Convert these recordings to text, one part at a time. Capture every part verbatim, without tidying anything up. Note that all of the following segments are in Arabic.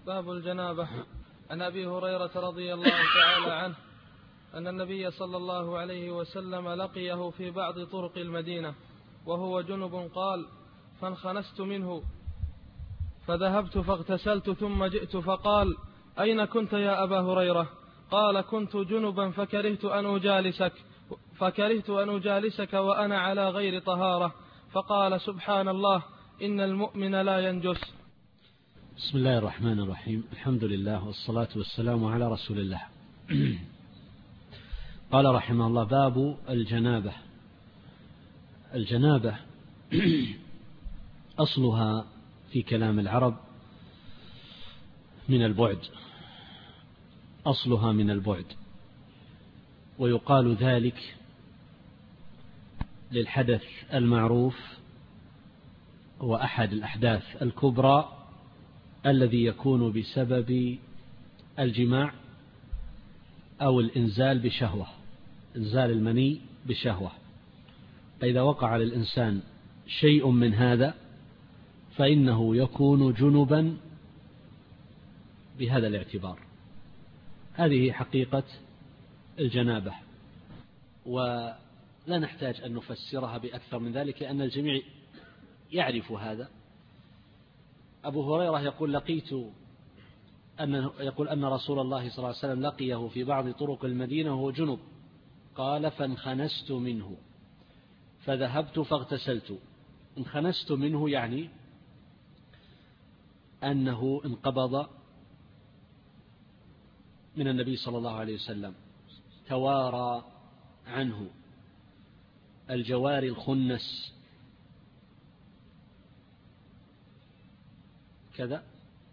باب الجنابة. عن أبي هريرة رضي الله تعالى عنه أن النبي صلى الله عليه وسلم لقيه في بعض طرق المدينة وهو جنب، قال: فانخنست منه فذهبت فاغتسلت ثم جئت فقال: أين كنت يا أبا هريرة؟ قال: كنت جنبا فكرهت أن أجالسك فكرهت أن أجالسك وأنا على غير طهارة. فقال: سبحان الله، إن المؤمن لا ينجس. بسم الله الرحمن الرحيم. الحمد لله والصلاة والسلام على رسول الله. قال رحمه الله: باب الجنابة. الجنابة أصلها في كلام العرب من البعد، أصلها من البعد، ويقال ذلك للحدث المعروف هو أحد الأحداث الكبرى الذي يكون بسبب الجماع أو الإنزال بشهوة، إنزال المني بشهوة. فإذا وقع للإنسان شيء من هذا فإنه يكون جنبا بهذا الاعتبار. هذه حقيقة الجنابة، ولا نحتاج أن نفسرها بأكثر من ذلك لأن الجميع يعرف هذا. أبو هريرة يقول: لقيت أن يقول أن رسول الله صلى الله عليه وسلم لقيه في بعض طرق المدينة وهو جنب، قال: فانخنست منه فذهبت فاغتسلت. انخنست منه يعني أنه انقبض من النبي صلى الله عليه وسلم، توارى عنه الجواري الخنس كذا.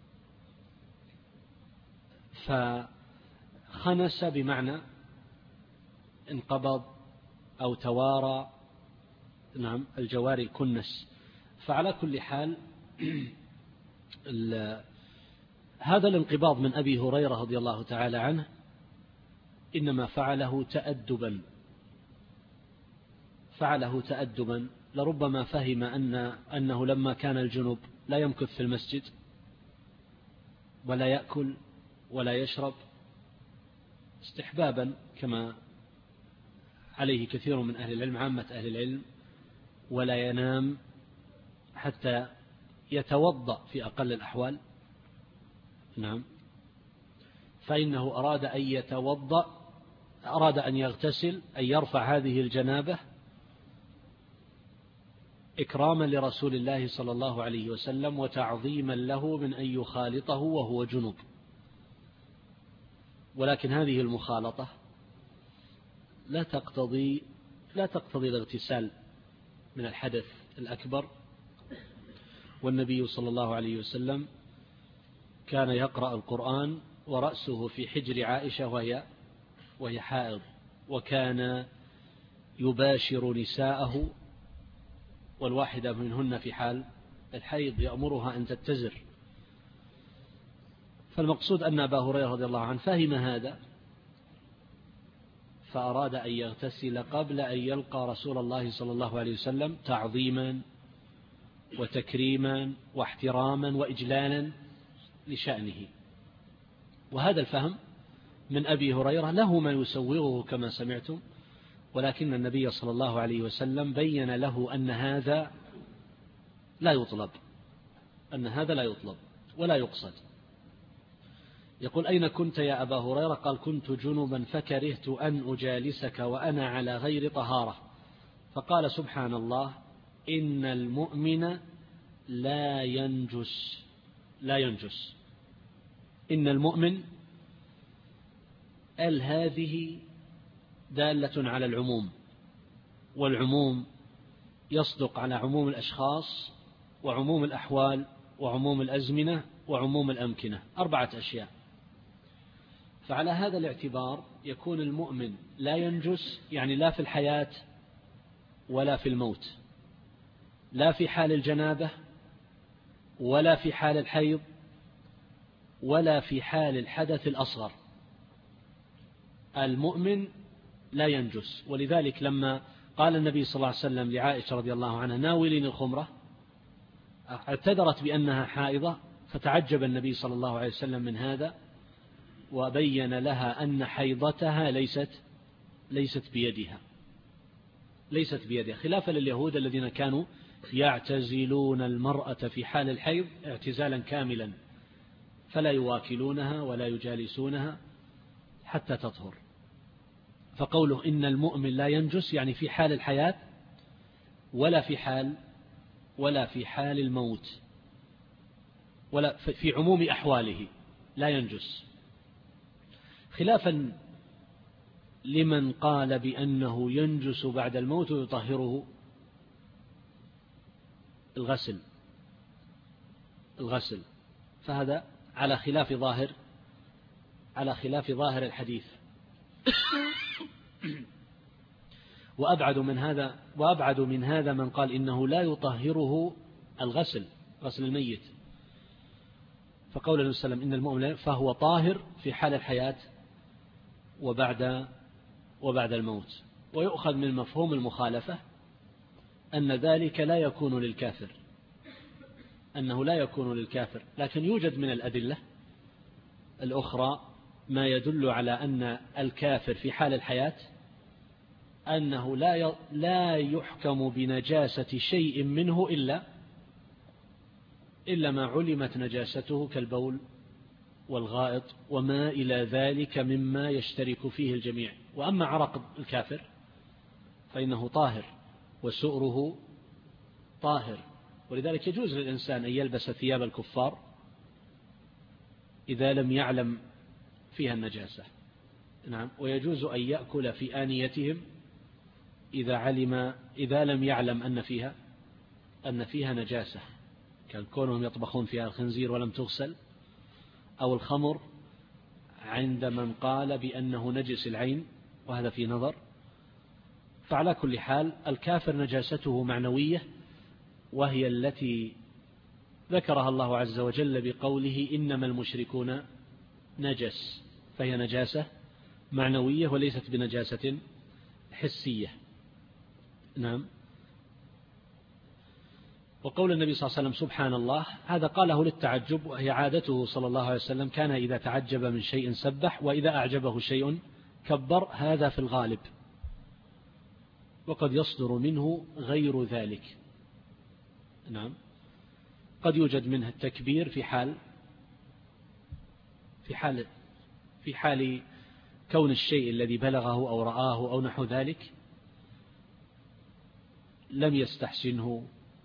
فخنس بمعنى انقبض أو توارى، نعم، الجواري الكنس. فعلى كل حال هذا الانقباض من أبي هريرة رضي الله تعالى عنه إنما فعله تأدبا، فعله تأدبا لربما فهم أن أنه لما كان الجنب لا يمكث في المسجد ولا يأكل ولا يشرب استحبابا كما عليه كثير من أهل العلم، عامة أهل العلم، ولا ينام حتى يتوضأ في أقل الأحوال، نعم، فإنه أراد أن يتوضأ، أراد أن يغتسل، أن يرفع هذه الجنابة إكراما لرسول الله صلى الله عليه وسلم وتعظيما له من أن يخالطه وهو جنب. ولكن هذه المخالطة لا تقتضي لا تقتضي الاغتسال من الحدث الأكبر. والنبي صلى الله عليه وسلم كان يقرأ القرآن ورأسه في حجر عائشة وهي وهي حائض، وكان يباشر نساءه والواحدة منهن في حال الحيض يأمرها أن تتزر. فالمقصود أن أبا هريرة رضي الله عنه فهم هذا فأراد أن يغتسل قبل أن يلقى رسول الله صلى الله عليه وسلم تعظيما وتكريما واحتراما وإجلالا لشأنه. وهذا الفهم من أبي هريرة له ما يسوغه كما سمعتم، ولكن النبي صلى الله عليه وسلم بين له أن هذا لا يطلب، أن هذا لا يطلب ولا يقصد. يقول: أين كنت يا أبا هريرة؟ قال: كنت جنبا فكرهت أن أجالسك وأنا على غير طهارة. فقال: سبحان الله، إن المؤمن لا ينجس لا ينجس إن المؤمن ال هذه دالة على العموم، والعموم يصدق على عموم الأشخاص وعموم الأحوال وعموم الأزمنة وعموم الأمكنة، أربعة أشياء. فعلى هذا الاعتبار يكون المؤمن لا ينجس، يعني لا في الحياة ولا في الموت، لا في حال الجنابة ولا في حال الحيض ولا في حال الحدث الأصغر. المؤمن لا ينجس. ولذلك لما قال النبي صلى الله عليه وسلم لعائشة رضي الله عنها: ناولين الخمرة، اعتذرت بأنها حائضة، فتعجب النبي صلى الله عليه وسلم من هذا، وبين لها أن حيضتها ليست ليست بيدها ليست بيدها خلافا لليهود الذين كانوا يعتزلون المرأة في حال الحيض اعتزالا كاملا، فلا يواكلونها ولا يجالسونها حتى تطهر. فقوله إن المؤمن لا ينجس يعني في حال الحياة ولا في حال ولا في حال الموت، ولا في عموم أحواله لا ينجس، خلافا لمن قال بأنه ينجس بعد الموت ويطهره الغسل الغسل فهذا على خلاف ظاهر على خلاف ظاهر الحديث. وأبعد من هذا وأبعد من هذا من قال إنه لا يطهره الغسل غسل الميت، فقول النبي صلى الله عليه وسلم إن المؤمن فهو طاهر في حال الحياة وبعد وبعد الموت. ويؤخذ من مفهوم المخالفة أن ذلك لا يكون للكافر أنه لا يكون للكافر لكن يوجد من الأدلة الأخرى ما يدل على أن الكافر في حال الحياة أنه لا لا يحكم بنجاسة شيء منه إلا إلا ما علمت نجاسته كالبول والغائط وما إلى ذلك مما يشترك فيه الجميع. وأما عرق الكافر فإنه طاهر وسؤره طاهر، ولذلك يجوز للإنسان أن يلبس ثياب الكفار إذا لم يعلم فيها النجاسة. نعم. ويجوز أن يأكل في آنيتهم إذا علم إذا لم يعلم أن فيها أن فيها نجاسة، كان كونهم يطبخون فيها الخنزير ولم تغسل، أو الخمر عند من قال بأنه نجس العين، وهذا في نظر. فعلى كل حال الكافر نجاسته معنوية، وهي التي ذكرها الله عز وجل بقوله إنما المشركون نجس، فهي نجاسة معنوية وليست بنجاسة حسية. نعم. وقول النبي صلى الله عليه وسلم سبحان الله هذا قاله للتعجب، وهي عادته صلى الله عليه وسلم، كان إذا تعجب من شيء سبح وإذا أعجبه شيء كبر، هذا في الغالب، وقد يصدر منه غير ذلك. نعم. قد يوجد منه التكبير في حال في حال في حال كون الشيء الذي بلغه أو رآه أو نحو ذلك لم يستحسنه.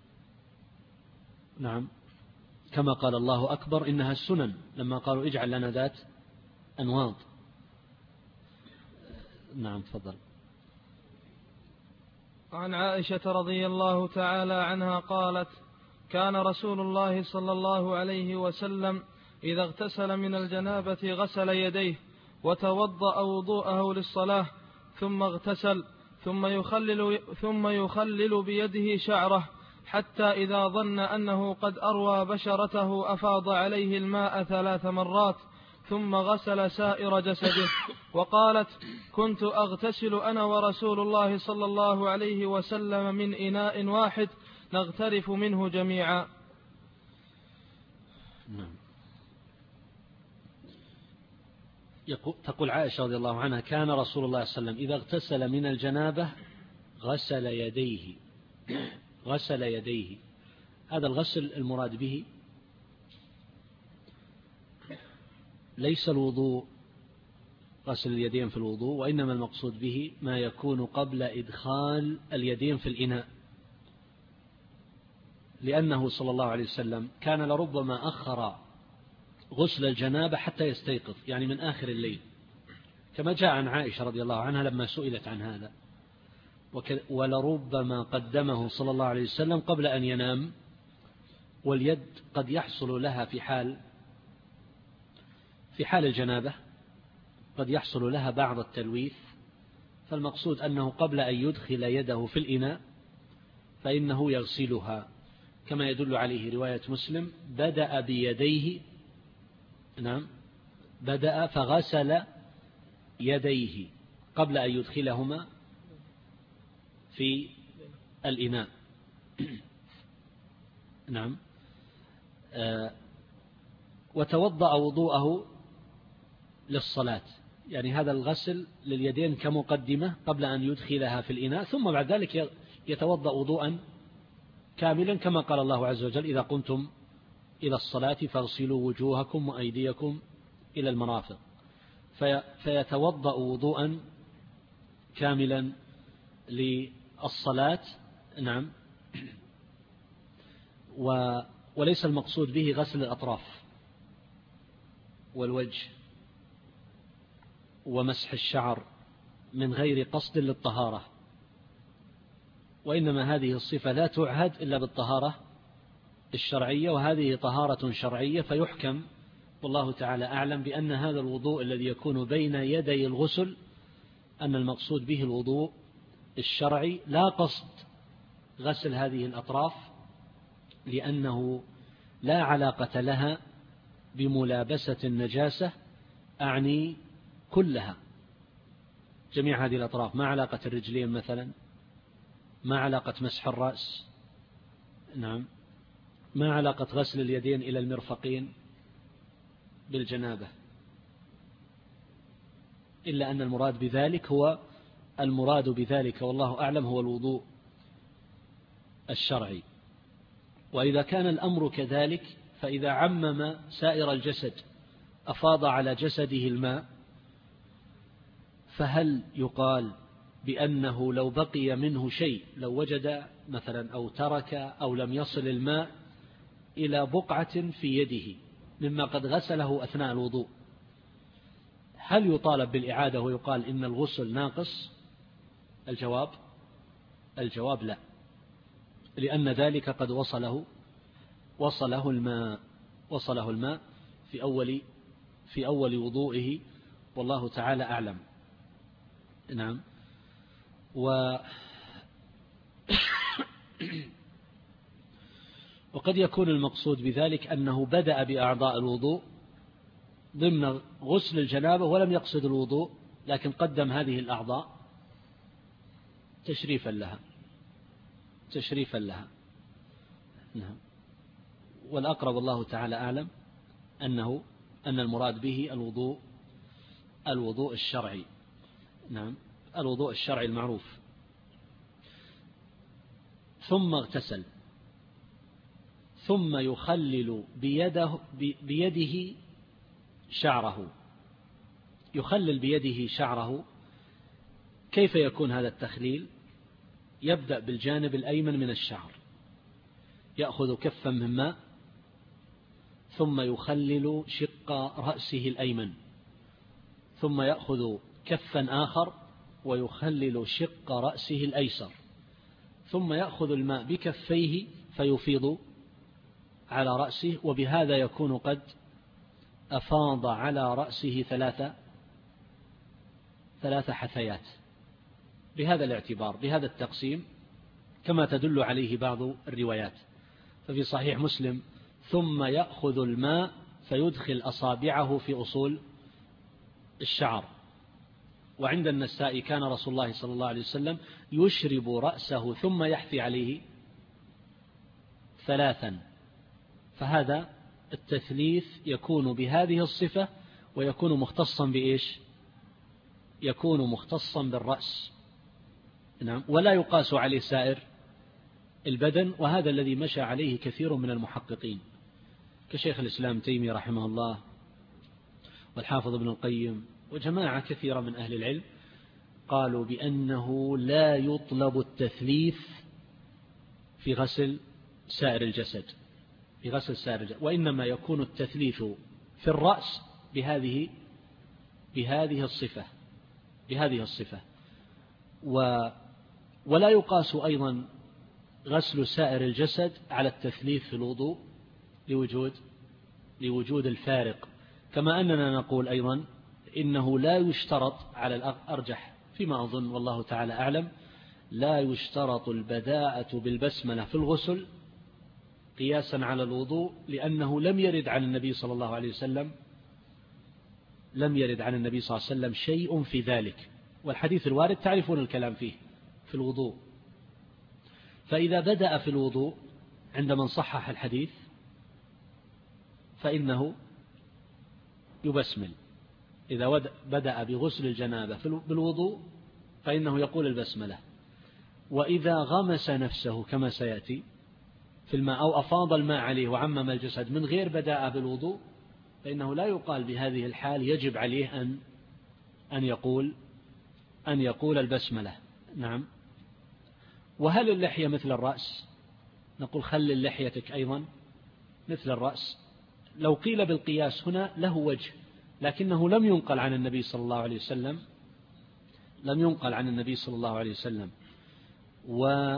نعم. كما قال الله أكبر إنها السنن لما قالوا اجعل لنا ذات أنواط. نعم تفضل. عن عائشة رضي الله تعالى عنها قالت كان رسول الله صلى الله عليه وسلم إذا اغتسل من الجنابة غسل يديه وتوضأ وضوءه للصلاة ثم اغتسل ثم يخلل, ثم يخلل بيده شعره حتى إذا ظن أنه قد أروى بشرته أفاض عليه الماء ثلاث مرات ثم غسل سائر جسده. وقالت كنت أغتسل أنا ورسول الله صلى الله عليه وسلم من إناء واحد نغترف منه جميعا. تقول عائشة رضي الله عنها كان رسول الله صلى الله عليه وسلم إذا اغتسل من الجنابة غسل يديه غسل يديه هذا الغسل المراد به ليس الوضوء غسل اليدين في الوضوء، وإنما المقصود به ما يكون قبل إدخال اليدين في الإناء، لأنه صلى الله عليه وسلم كان لربما أخر غسل الجنابة حتى يستيقظ، يعني من آخر الليل، كما جاء عن عائشة رضي الله عنها لما سئلت عن هذا، ولربما قدمه صلى الله عليه وسلم قبل أن ينام. واليد قد يحصل لها في حال في حال الجنابة قد يحصل لها بعض التلويث، فالمقصود أنه قبل أن يدخل يده في الإناء فإنه يغسلها، كما يدل عليه رواية مسلم بدأ بيديه. نعم. بدأ فغسل يديه قبل أن يدخلهما في الإناء. نعم. وتوضأ وضوءه للصلاة، يعني هذا الغسل لليدين كمقدمة قبل أن يدخلها في الإناء، ثم بعد ذلك يتوضأ وضوءا كاملا كما قال الله عز وجل: إذا قمتم إلى الصلاة فاغسلوا وجوهكم وأيديكم إلى المرافق، في فيتوضأ وضوءا كاملا للصلاة. نعم. وليس المقصود به غسل الأطراف والوجه ومسح الشعر من غير قصد للطهارة، وإنما هذه الصفة لا تعهد إلا بالطهارة الشرعية، وهذه طهارة شرعية، فيحكم والله تعالى أعلم بأن هذا الوضوء الذي يكون بين يدي الغسل أن المقصود به الوضوء الشرعي لا قصد غسل هذه الأطراف، لأنه لا علاقة لها بملابسة النجاسة، أعني كلها، جميع هذه الأطراف، ما علاقة الرجلين مثلا، ما علاقة مسح الرأس، نعم، ما علاقة غسل اليدين إلى المرفقين بالجنابة، إلا أن المراد بذلك هو المراد بذلك والله أعلم هو الوضوء الشرعي. وإذا كان الأمر كذلك، فإذا عمم سائر الجسد أفاض على جسده الماء، فهل يقال بأنه لو بقي منه شيء، لو وجد مثلا أو ترك أو لم يصل الماء إلى بقعة في يده مما قد غسله أثناء الوضوء، هل يطالب بالإعادة ويقال إن الغسل ناقص؟ الجواب الجواب لا، لأن ذلك قد وصله وصله الماء وصله الماء في أول في أول وضوئه، والله تعالى أعلم. نعم. و وقد يكون المقصود بذلك أنه بدأ بأعضاء الوضوء ضمن غسل الجنابة ولم يقصد الوضوء، لكن قدم هذه الأعضاء تشريفا لها تشريفا لها نعم. والأقرب الله تعالى أعلم أنه أن المراد به الوضوء الوضوء الشرعي. نعم، الوضوء الشرعي المعروف. ثم اغتسل، ثم يخلل بيده بيده شعره يخلل بيده شعره. كيف يكون هذا التخليل؟ يبدأ بالجانب الأيمن من الشعر، يأخذ كفا من ماء ثم يخلل شق رأسه الأيمن، ثم يأخذ كفا آخر ويخلل شق رأسه الأيسر، ثم يأخذ الماء بكفيه فيفيض على رأسه، وبهذا يكون قد أفاض على رأسه ثلاثة ثلاث حثيات، بهذا الاعتبار، بهذا التقسيم، كما تدل عليه بعض الروايات. ففي صحيح مسلم: ثم يأخذ الماء فيدخل أصابعه في أصول الشعر. وعند النسائي: كان رسول الله صلى الله عليه وسلم يشرب رأسه ثم يحثي عليه ثلاثا. فهذا التثليث يكون بهذه الصفة، ويكون مختصا بإيش؟ يكون مختصا بالرأس. نعم. ولا يقاس عليه سائر البدن، وهذا الذي مشى عليه كثير من المحققين كشيخ الإسلام تيمية رحمه الله والحافظ ابن القيم وجماعة كثيرة من أهل العلم، قالوا بأنه لا يطلب التثليث في غسل سائر الجسد في غسل سائر الجسد وإنما يكون التثليث في الرأس بهذه بهذه الصفة بهذه الصفة و ولا يقاس أيضا غسل سائر الجسد على التثليث في الوضوء لوجود لوجود الفارق. كما أننا نقول أيضا إنه لا يشترط، على الأرجح فيما أظن والله تعالى أعلم، لا يشترط البداءة بالبسملة في الغسل قياسا على الوضوء، لأنه لم يرد عن النبي صلى الله عليه وسلم لم يرد عن النبي صلى الله عليه وسلم شيء في ذلك، والحديث الوارد تعرفون الكلام فيه في الوضوء. فإذا بدأ في الوضوء عند من صحح الحديث فإنه يبسمل، إذا بدأ بغسل الجنابة بالوضوء فإنه يقول البسملة. وإذا غمس نفسه كما سيأتي في الماء أو أفاض الماء عليه وعمم الجسد من غير بدأ بالوضوء فإنه لا يقال بهذه الحال يجب عليه أن أن يقول أن يقول البسملة. نعم. وهل اللحية مثل الرأس؟ نقول خلل لحيتك أيضا مثل الرأس. لو قيل بالقياس هنا له وجه، لكنه لم ينقل عن النبي صلى الله عليه وسلم لم ينقل عن النبي صلى الله عليه وسلم و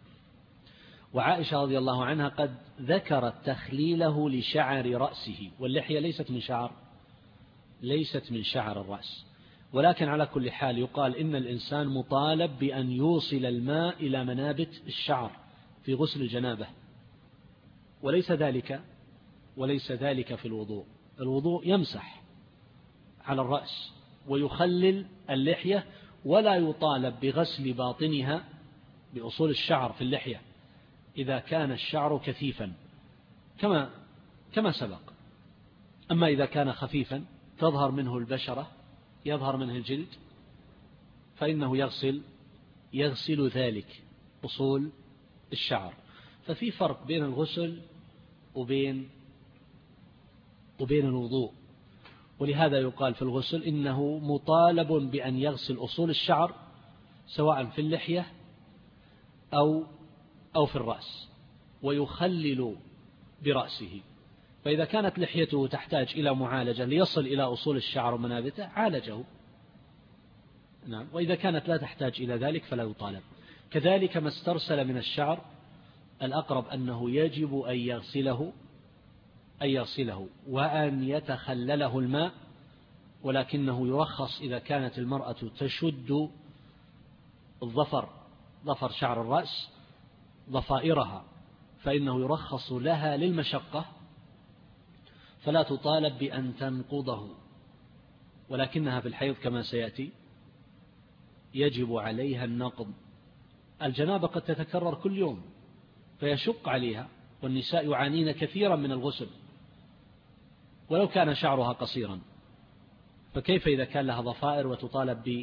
وعائشة رضي الله عنها قد ذكرت تخليله لشعر رأسه، واللحية ليست من شعر ليست من شعر الرأس. ولكن على كل حال يقال إن الإنسان مطالب بأن يوصل الماء إلى منابت الشعر في غسل الجنابة، وليس ذلك وليس ذلك في الوضوء. الوضوء يمسح على الرأس ويخلل اللحية، ولا يطالب بغسل باطنها بأصول الشعر في اللحية إذا كان الشعر كثيفا كما كما سبق. أما إذا كان خفيفا تظهر منه البشرة يظهر منه الجلد فإنه يغسل يغسل ذلك أصول الشعر. ففي فرق بين الغسل وبين وبين الوضوء، ولهذا يقال في الغسل إنه مطالب بأن يغسل أصول الشعر سواء في اللحية أو أو في الرأس، ويخلل برأسه. فإذا كانت لحيته تحتاج إلى معالجة ليصل إلى أصول الشعر ومنابته عالجه. نعم. وإذا كانت لا تحتاج إلى ذلك فلا يطالب. كذلك ما استرسل من الشعر الأقرب أنه يجب أن يغسله أن يغسله وأن يتخلله الماء، ولكنه يرخص إذا كانت المرأة تشد الظفر ظفر شعر الرأس ضفائرها فإنه يرخص لها للمشقة فلا تطالب بأن تنقضه، ولكنها في الحيض كما سيأتي يجب عليها النقض. الجنابة قد تتكرر كل يوم فيشق عليها، والنساء يعانين كثيرا من الغسل ولو كان شعرها قصيرا، فكيف إذا كان لها ضفائر وتطالب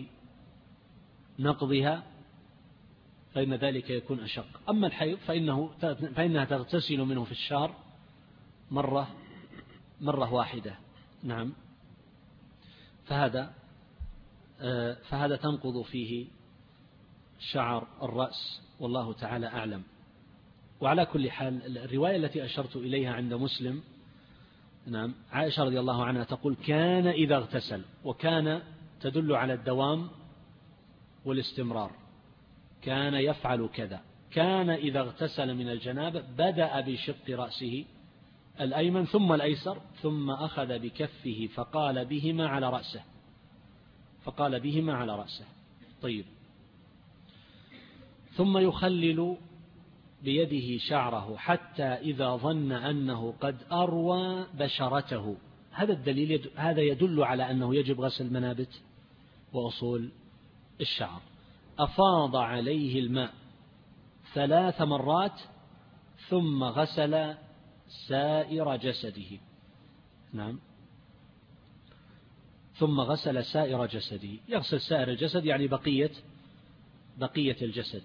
بنقضها؟ فإن ذلك يكون أشق. أما الحيض فإنه فإنها تغتسل منه في الشهر مرة مرة واحدة. نعم. فهذا فهذا تنقض فيه شعر الرأس، والله تعالى أعلم. وعلى كل حال الرواية التي أشرت إليها عند مسلم، نعم، عائشة رضي الله عنها تقول كان إذا اغتسل، وكان تدل على الدوام والاستمرار، كان يفعل كذا. كان إذا اغتسل من الجنابة بدأ بشق رأسه الأيمن ثم الأيسر ثم أخذ بكفه فقال بهما على رأسه فقال بهما على رأسه طيب. ثم يخلل بيده شعره حتى إذا ظن أنه قد أروى بشرته. هذا الدليل يد... هذا يدل على أنه يجب غسل منابت وأصول الشعر. أفاض عليه الماء ثلاث مرات ثم غسل سائر جسده. نعم. ثم غسل سائر جسده. يغسل سائر الجسد يعني بقية بقية الجسد.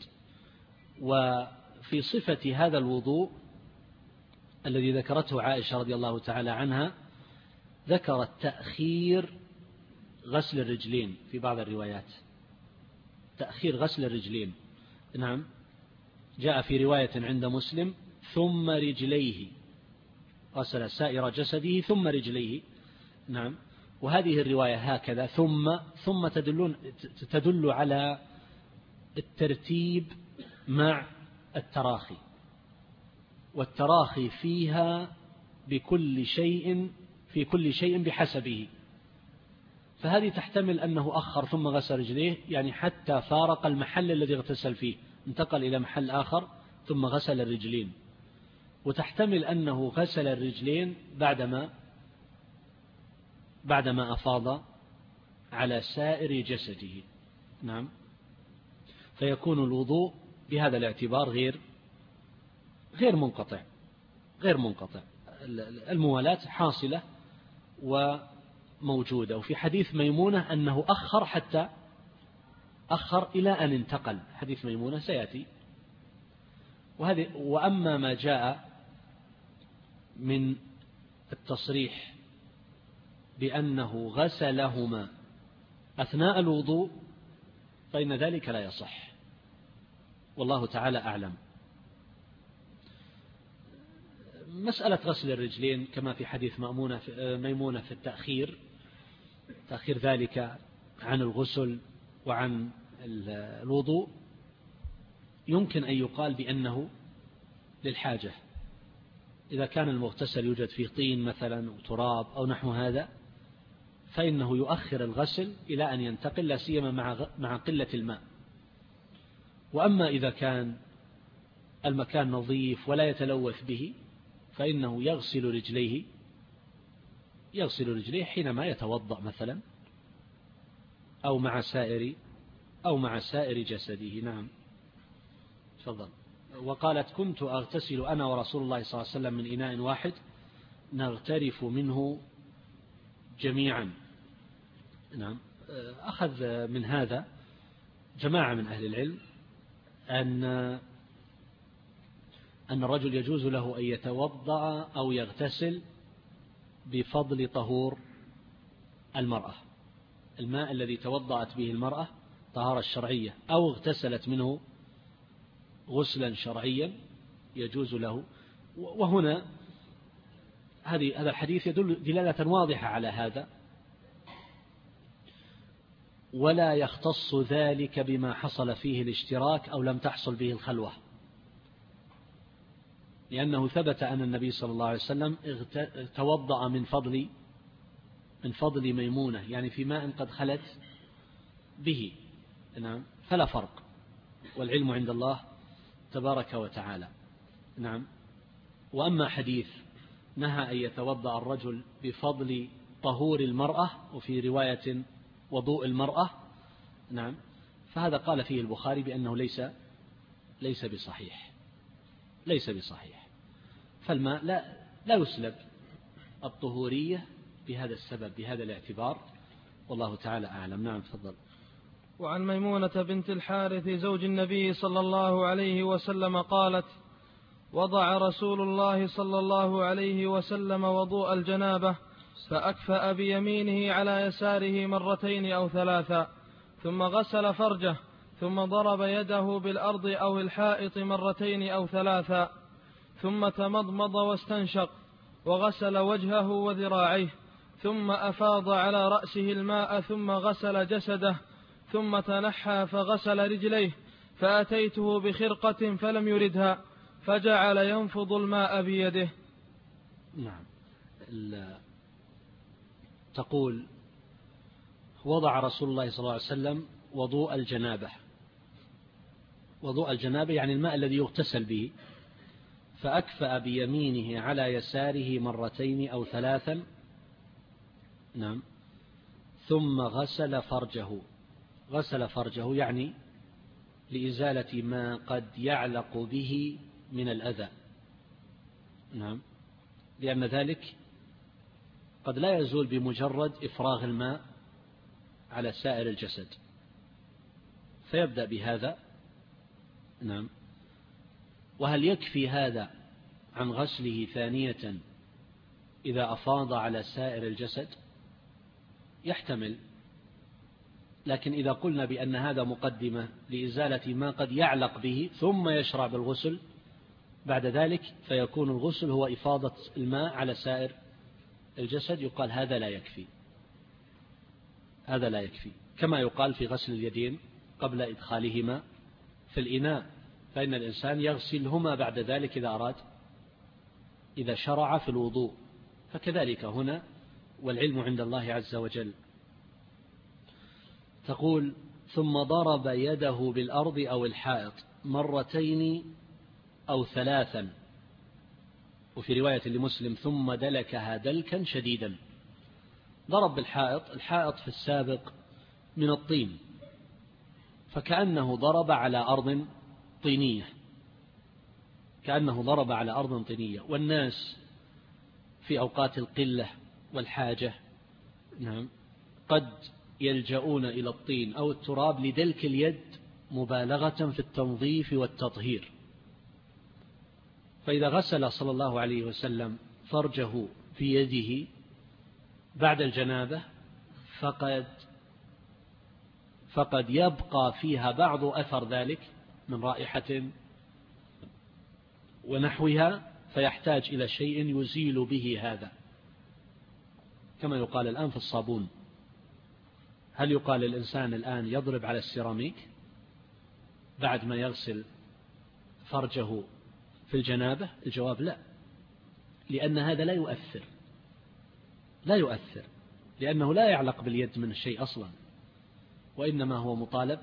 وفي صفة هذا الوضوء الذي ذكرته عائشة رضي الله تعالى عنها ذكرت تأخير غسل الرجلين في بعض الروايات، تأخير غسل الرجلين. نعم. جاء في رواية عند مسلم ثم رجليه، غسل سائر جسده ثم رجليه. نعم. وهذه الرواية هكذا ثم ثم تدلون تدل على الترتيب مع التراخي، والتراخي فيها بكل شيء في كل شيء بحسبه. فهذه تحتمل أنه أخر ثم غسل رجليه، يعني حتى فارق المحل الذي اغتسل فيه انتقل إلى محل آخر ثم غسل الرجلين. وتحتمل أنه غسل الرجلين بعدما بعدما أفاض على سائر جسده. نعم. فيكون الوضوء بهذا الاعتبار غير غير منقطع غير منقطع الموالاة حاصلة موجودة. وفي حديث ميمونة أنه أخر حتى أخر إلى أن انتقل، حديث ميمونة سيأتي. وهذه وأما ما جاء من التصريح بأنه غسلهما أثناء الوضوء فإن ذلك لا يصح، والله تعالى أعلم. مسألة غسل الرجلين كما في حديث ميمونة في التأخير، تأخير ذلك عن الغسل وعن الوضوء، يمكن أن يقال بأنه للحاجة، إذا كان المغتسل يوجد فيه طين مثلا وتراب أو نحو هذا فإنه يؤخر الغسل إلى أن ينتقل، لا سيما مع مع قلة الماء. وأما إذا كان المكان نظيف ولا يتلوث به فإنه يغسل رجليه يغسل رجليه حينما يتوضأ مثلا أو مع سائر أو مع سائر جسده. نعم تفضل. وقالت كنت أغتسل أنا ورسول الله صلى الله عليه وسلم من إناء واحد نغترف منه جميعا. نعم. أخذ من هذا جماعة من أهل العلم أن أن الرجل يجوز له أن يتوضأ أو يغتسل بفضل طهور المرأة، الماء الذي توضأت به المرأة طهارة الشرعية أو اغتسلت منه غسلا شرعيا يجوز له. وهنا هذه هذا الحديث يدل دلالة واضحة على هذا، ولا يختص ذلك بما حصل فيه الاشتراك أو لم تحصل به الخلوة، لأنه ثبت أن النبي صلى الله عليه وسلم توضأ من فضل من فضل ميمونة، يعني في ماء قد خلت به. نعم. فلا فرق، والعلم عند الله تبارك وتعالى. نعم. وأما حديث نهى أن يتوضأ الرجل بفضل طهور المرأة وفي رواية وضوء المرأة، نعم، فهذا قال فيه البخاري بأنه ليس ليس بصحيح ليس بصحيح فالماء لا لا يسلب الطهورية بهذا السبب بهذا الاعتبار، والله تعالى أعلم. نعم تفضل. وعن ميمونة بنت الحارث زوج النبي صلى الله عليه وسلم قالت: وضع رسول الله صلى الله عليه وسلم وضوء الجنابة فأكفأ بيمينه على يساره مرتين أو ثلاثا، ثم غسل فرجه، ثم ضرب يده بالأرض أو الحائط مرتين أو ثلاثا، ثم تمضمض واستنشق، وغسل وجهه وذراعيه، ثم أفاض على رأسه الماء، ثم غسل جسده، ثم تنحى فغسل رجليه، فأتيته بخرقة فلم يردها فجعل ينفض الماء بيده. نعم. تقول: وضع رسول الله صلى الله عليه وسلم وضوء الجنابة، وضوء الجنابة يعني الماء الذي يغتسل به، فأكفأ بيمينه على يساره مرتين أو ثلاثا، نعم، ثم غسل فرجه. غسل فرجه يعني لإزالة ما قد يعلق به من الأذى، نعم، لأن ذلك قد لا يزول بمجرد إفراغ الماء على سائر الجسد، فيبدأ بهذا، نعم. وهل يكفي هذا عن غسله ثانية إذا أفاض على سائر الجسد؟ يحتمل، لكن إذا قلنا بأن هذا مقدمة لإزالة ما قد يعلق به ثم يشرع بالغسل بعد ذلك، فيكون الغسل هو إفاضة الماء على سائر الجسد، يقال هذا لا يكفي، هذا لا يكفي، كما يقال في غسل اليدين قبل إدخالهما في الإناء، فإن الإنسان يغسلهما بعد ذلك إذا أراد إذا شرع في الوضوء، فكذلك هنا، والعلم عند الله عز وجل. تقول: ثم ضرب يده بالأرض أو الحائط مرتين أو ثلاثا، وفي رواية لمسلم: ثم دلكها دلكا شديدا. ضرب بالحائط، الحائط في السابق من الطين، فكأنه ضرب على أرض طينية، كأنه ضرب على أرض طينية، والناس في أوقات القلة والحاجة، نعم قد يلجؤون إلى الطين أو التراب لدلك اليد مبالغة في التنظيف والتطهير. فإذا غسل صلى الله عليه وسلم فرجه في يده بعد الجنابة فقد فقد يبقى فيها بعض أثر ذلك من رائحة ونحوها، فيحتاج إلى شيء يزيل به هذا، كما يقال الآن في الصابون. هل يقال الإنسان الآن يضرب على السيراميك بعد ما يغسل فرجه في الجنابة؟ الجواب لا، لأن هذا لا يؤثر لا يؤثر لأنه لا يعلق باليد من الشيء أصلا، وإنما هو مطالب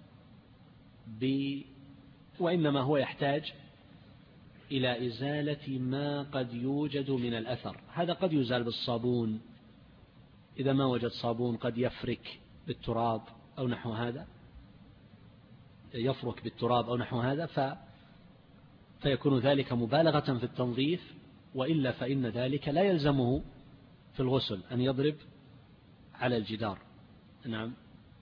ب وإنما هو يحتاج إلى إزالة ما قد يوجد من الأثر. هذا قد يزال بالصابون، إذا ما وجد صابون قد يفرك بالتراب أو نحو هذا يفرك بالتراب أو نحو هذا ف... فيكون ذلك مبالغة في التنظيف، وإلا فإن ذلك لا يلزمه في الغسل أن يضرب على الجدار. نعم.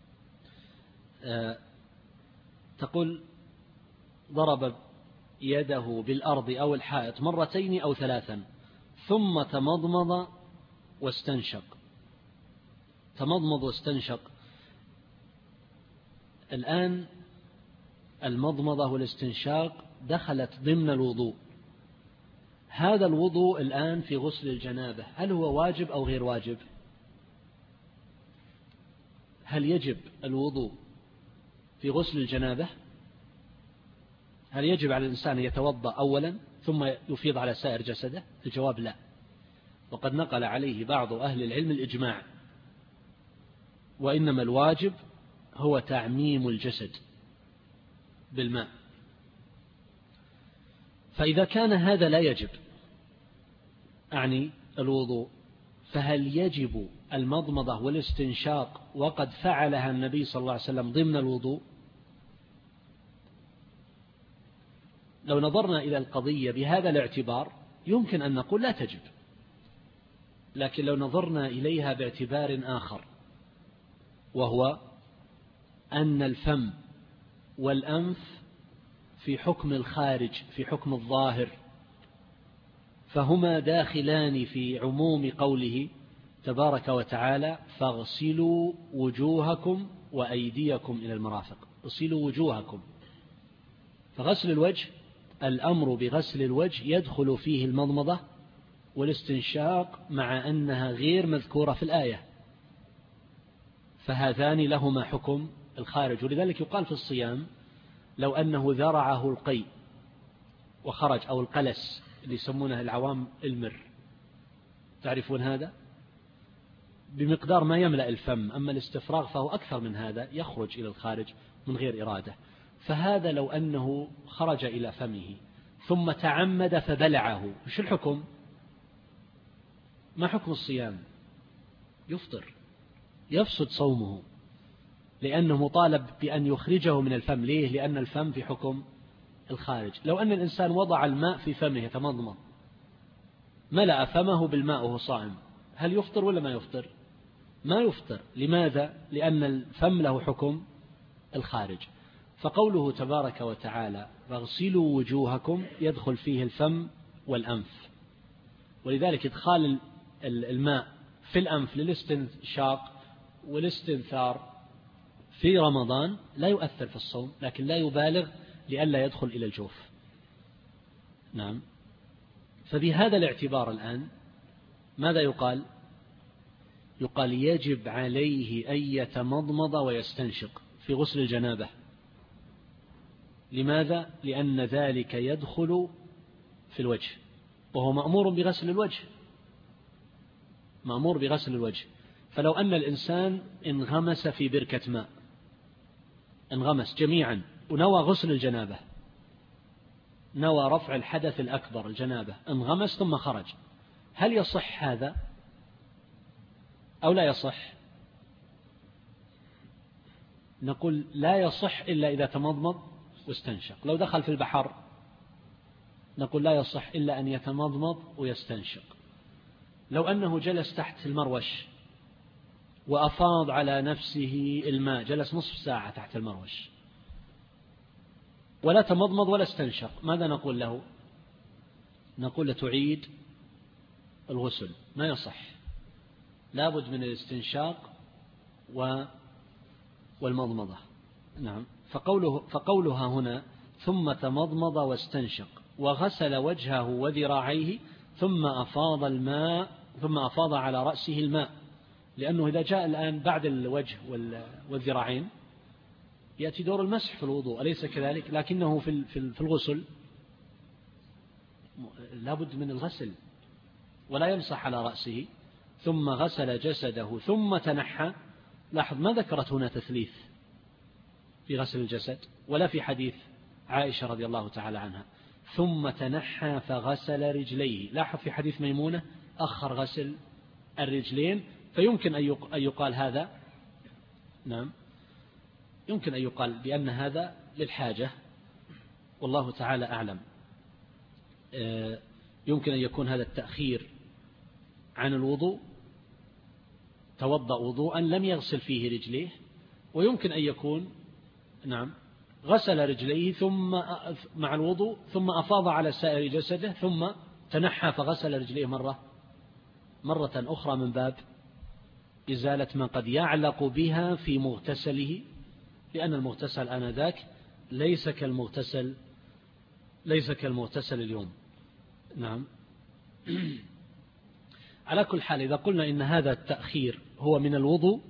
أه تقول ضرب يده بالأرض أو الحائط مرتين أو ثلاثا ثم تمضمض واستنشق. تمضمض واستنشق، الآن المضمضة والاستنشاق دخلت ضمن الوضوء. هذا الوضوء الآن في غسل الجنابة هل هو واجب أو غير واجب؟ هل يجب الوضوء في غسل الجنابة؟ هل يجب على الإنسان أن يتوضأ أولا ثم يفيض على سائر جسده؟ الجواب لا، وقد نقل عليه بعض أهل العلم الإجماع، وإنما الواجب هو تعميم الجسد بالماء. فإذا كان هذا لا يجب أعني الوضوء، فهل يجب المضمضة والاستنشاق وقد فعلها النبي صلى الله عليه وسلم ضمن الوضوء؟ لو نظرنا إلى القضية بهذا الاعتبار يمكن أن نقول لا تجب، لكن لو نظرنا إليها باعتبار آخر، وهو أن الفم والأنف في حكم الخارج في حكم الظاهر، فهما داخلان في عموم قوله تبارك وتعالى فاغسلوا وجوهكم وأيديكم إلى المرافق. اغسلوا وجوهكم، فغسل الوجه الأمر بغسل الوجه يدخل فيه المضمضة والاستنشاق مع أنها غير مذكورة في الآية، فهذان لهما حكم الخارج. ولذلك يقال في الصيام لو أنه ذرعه القيء وخرج، أو القلس اللي يسمونه العوام المر، تعرفون هذا، بمقدار ما يملأ الفم، أما الاستفراغ فهو أكثر من هذا يخرج إلى الخارج من غير إرادة. فهذا لو أنه خرج إلى فمه ثم تعمد فبلعه، وش الحكم؟ ما حكم الصيام؟ يفطر، يفسد صومه، لأنه مطالب بأن يخرجه من الفم. ليه؟ لأن الفم في حكم الخارج. لو أن الإنسان وضع الماء في فمه يتمضمض، ملأ فمه بالماء وهو صائم، هل يفطر ولا ما يفطر؟ ما يفطر. لماذا؟ لأن الفم له حكم الخارج. فقوله تبارك وتعالى فاغسلوا وجوهكم يدخل فيه الفم والأنف، ولذلك إدخال الماء في الأنف للاستنشاق والاستنثار في رمضان لا يؤثر في الصوم، لكن لا يبالغ لئلا يدخل إلى الجوف. نعم. فبهذا الاعتبار الآن ماذا يقال؟ يقال يجب عليه أن يتمضمض ويستنشق في غسل الجنابة. لماذا؟ لأن ذلك يدخل في الوجه، وهو مأمور بغسل الوجه، مأمور بغسل الوجه. فلو أن الإنسان انغمس في بركة ماء، انغمس جميعا ونوى غسل الجنابة، نوى رفع الحدث الأكبر الجنابة، انغمس ثم خرج، هل يصح هذا أو لا يصح؟ نقول لا يصح إلا إذا تمضمض واستنشق. لو دخل في البحر نقول لا يصح إلا أن يتمضمض ويستنشق. لو أنه جلس تحت المروش وأفاض على نفسه الماء، جلس نصف ساعة تحت المروش ولا تمضمض ولا استنشق، ماذا نقول له؟ نقول له تعيد الغسل، ما يصح، لابد من الاستنشاق والمضمضة. نعم. فقوله فقولها هنا ثم تمضمض واستنشق وغسل وجهه وذراعيه ثم أفاض الماء ثم أفاض على رأسه الماء، لأنه إذا جاء الآن بعد الوجه والذراعين يأتي دور المسح في الوضوء، أليس كذلك؟ لكنه في الغسل لابد من الغسل، ولا يمسح على رأسه. ثم غسل جسده ثم تنحى. لاحظ ما ذكرت هنا تثليث في غسل الجسد ولا في حديث عائشة رضي الله تعالى عنها. ثم تنحى فغسل رجليه. لاحظ في حديث ميمونة أخر غسل الرجلين، فيمكن أن يقال هذا، نعم، يمكن أن يقال بأن هذا للحاجة، والله تعالى أعلم. يمكن أن يكون هذا التأخير عن الوضوء، توضأ وضوءا لم يغسل فيه رجليه، ويمكن أن يكون نعم غسل رجليه ثم مع الوضوء ثم أفاض على سائر جسده ثم تنحى فغسل رجليه مرة مرة أخرى من باب إزالة ما قد يعلق بها في مغتسله، لأن المغتسل آنذاك ليس كالمغتسل ليس كالمغتسل اليوم. نعم. على كل حال إذا قلنا إن هذا التأخير هو من الوضوء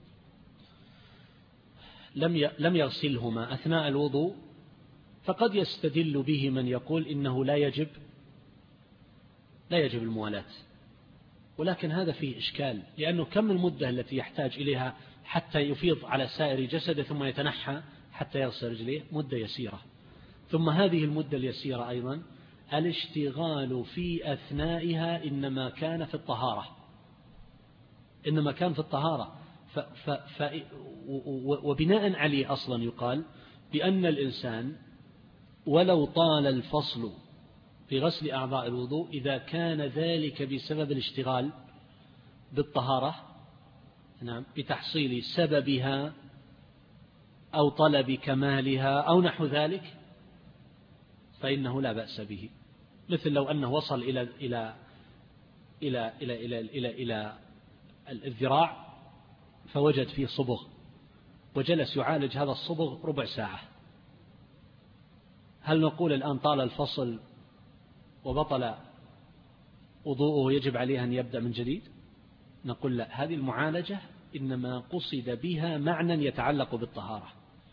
لم لم يغسلهما أثناء الوضوء، فقد يستدل به من يقول إنه لا يجب لا يجب الموالاة، ولكن هذا فيه إشكال، لأنه كم المدة التي يحتاج إليها حتى يفيض على سائر جسده ثم يتنحى حتى يغسل رجليه؟ مدة يسيرة. ثم هذه المدة اليسيرة أيضا الاشتغال في أثنائها إنما كان في الطهارة إنما كان في الطهارة ف ف ف وبناء عليه أصلا يقال بأن الإنسان ولو طال الفصل في غسل أعضاء الوضوء إذا كان ذلك بسبب الاشتغال بالطهارة، نعم، بتحصيل سببها أو طلب كمالها أو نحو ذلك، فإنه لا بأس به. مثل لو أنه وصل إلى إلى إلى إلى إلى إلى إلى الذراع فوجد فيه صبغ وجلس يعالج هذا الصبغ ربع ساعة، هل نقول الآن طال الفصل وبطل وضوءه يجب عليه أن يبدأ من جديد؟ نقول لا، هذه المعالجة إنما قصد بها معنى يتعلق بالطهارة،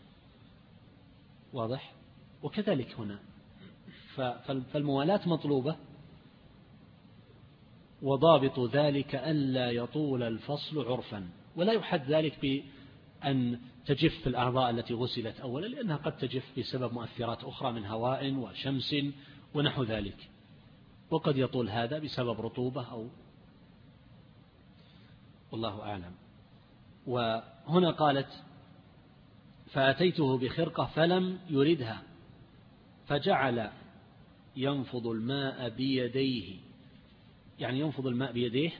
واضح؟ وكذلك هنا فالموالاة مطلوبة، وضابط ذلك ألا يطول الفصل عرفا، ولا يحد ذلك بأن تجف الأعضاء التي غسلت أولا، لأنها قد تجف بسبب مؤثرات أخرى من هواء وشمس ونحو ذلك، وقد يطول هذا بسبب رطوبة أو والله أعلم. وهنا قالت فأتيته بخرقة فلم يردها فجعل ينفض الماء بيديه، يعني ينفض الماء بيديه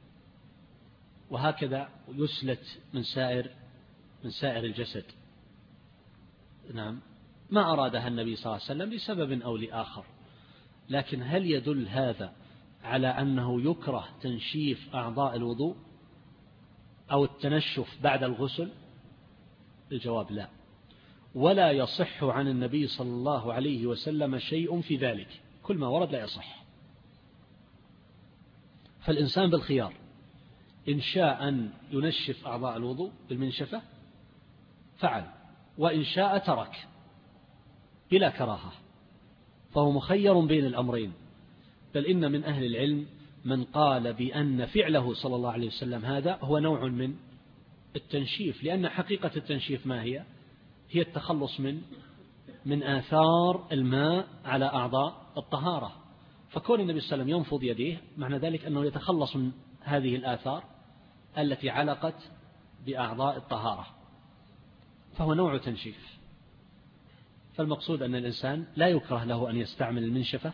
وهكذا يسلت من سائر من سائر الجسد. نعم، ما أرادها النبي صلى الله عليه وسلم لسبب أو لآخر، لكن هل يدل هذا على أنه يكره تنشيف أعضاء الوضوء أو التنشف بعد الغسل؟ الجواب لا، ولا يصح عن النبي صلى الله عليه وسلم شيء في ذلك، كل ما ورد لا يصح. فالإنسان بالخيار، إن شاء أن ينشف أعضاء الوضوء بالمنشفة فعل، وإن شاء ترك بلا كراهة، فهو مخير بين الأمرين. بل إن من أهل العلم من قال بأن فعله صلى الله عليه وسلم هذا هو نوع من التنشيف، لأن حقيقة التنشيف ما هي؟ هي التخلص من من آثار الماء على أعضاء الطهارة. فكون النبي صلى الله عليه وسلم ينفض يديه معنى ذلك أنه يتخلص من هذه الآثار التي علقت بأعضاء الطهارة، فهو نوع تنشيف. فالمقصود أن الإنسان لا يكره له أن يستعمل المنشفة،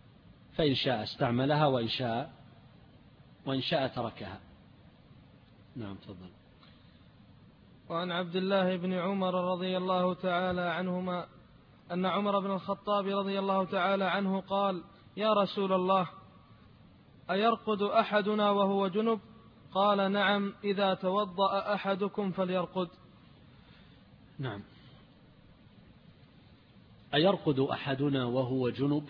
فإن شاء استعملها وإن شاء وإن شاء تركها. نعم تفضل. وعن عبد الله بن عمر رضي الله تعالى عنهما أن عمر بن الخطاب رضي الله تعالى عنه قال: يا رسول الله، أيرقد أحدنا وهو جنب؟ قال: نعم، إذا توضأ أحدكم فليرقد. نعم. أيرقد أحدنا وهو جنب؟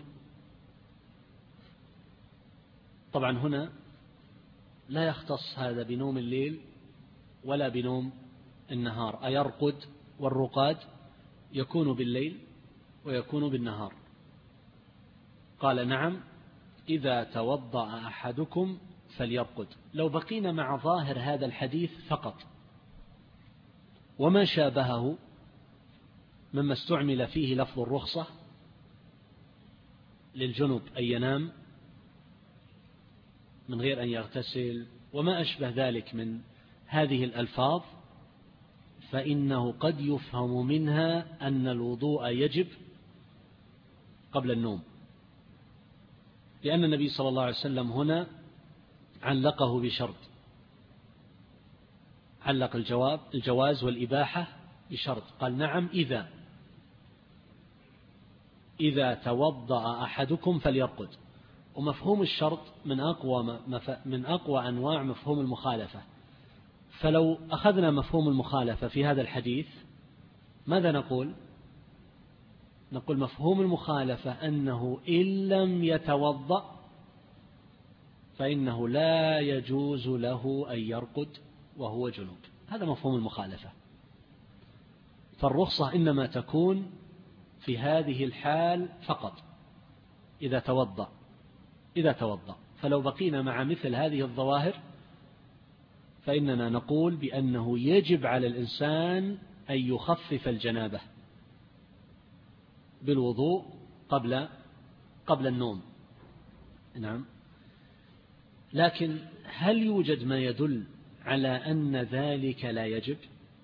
طبعا هنا لا يختص هذا بنوم الليل ولا بنوم النهار. أيرقد، والرقاد يكون بالليل ويكون بالنهار. قال: نعم، إذا توضأ أحدكم فليرقد. لو بقينا مع ظاهر هذا الحديث فقط وما شابهه مما استعمل فيه لفظ الرخصة للجنب أن ينام من غير أن يغتسل وما أشبه ذلك من هذه الألفاظ، فإنه قد يفهم منها أن الوضوء يجب قبل النوم، لأن النبي صلى الله عليه وسلم هنا علقه بشرط، علق الجواب الجواز والإباحة بشرط، قال: نعم، إذا إذا توضأ أحدكم فليرقد. ومفهوم الشرط من أقوى من أقوى أنواع مفهوم المخالفة. فلو أخذنا مفهوم المخالفة في هذا الحديث ماذا نقول؟ نقول مفهوم المخالفة أنه إن لم يتوضأ فإنه لا يجوز له أن يرقد وهو جنوب. هذا مفهوم المخالفة. فالرخصة إنما تكون في هذه الحال فقط، إذا توضأ إذا توضأ فلو بقينا مع مثل هذه الظواهر فإننا نقول بأنه يجب على الإنسان أن يخفف الجنابة بالوضوء قبل قبل النوم. نعم. لكن هل يوجد ما يدل على أن ذلك لا يجب؟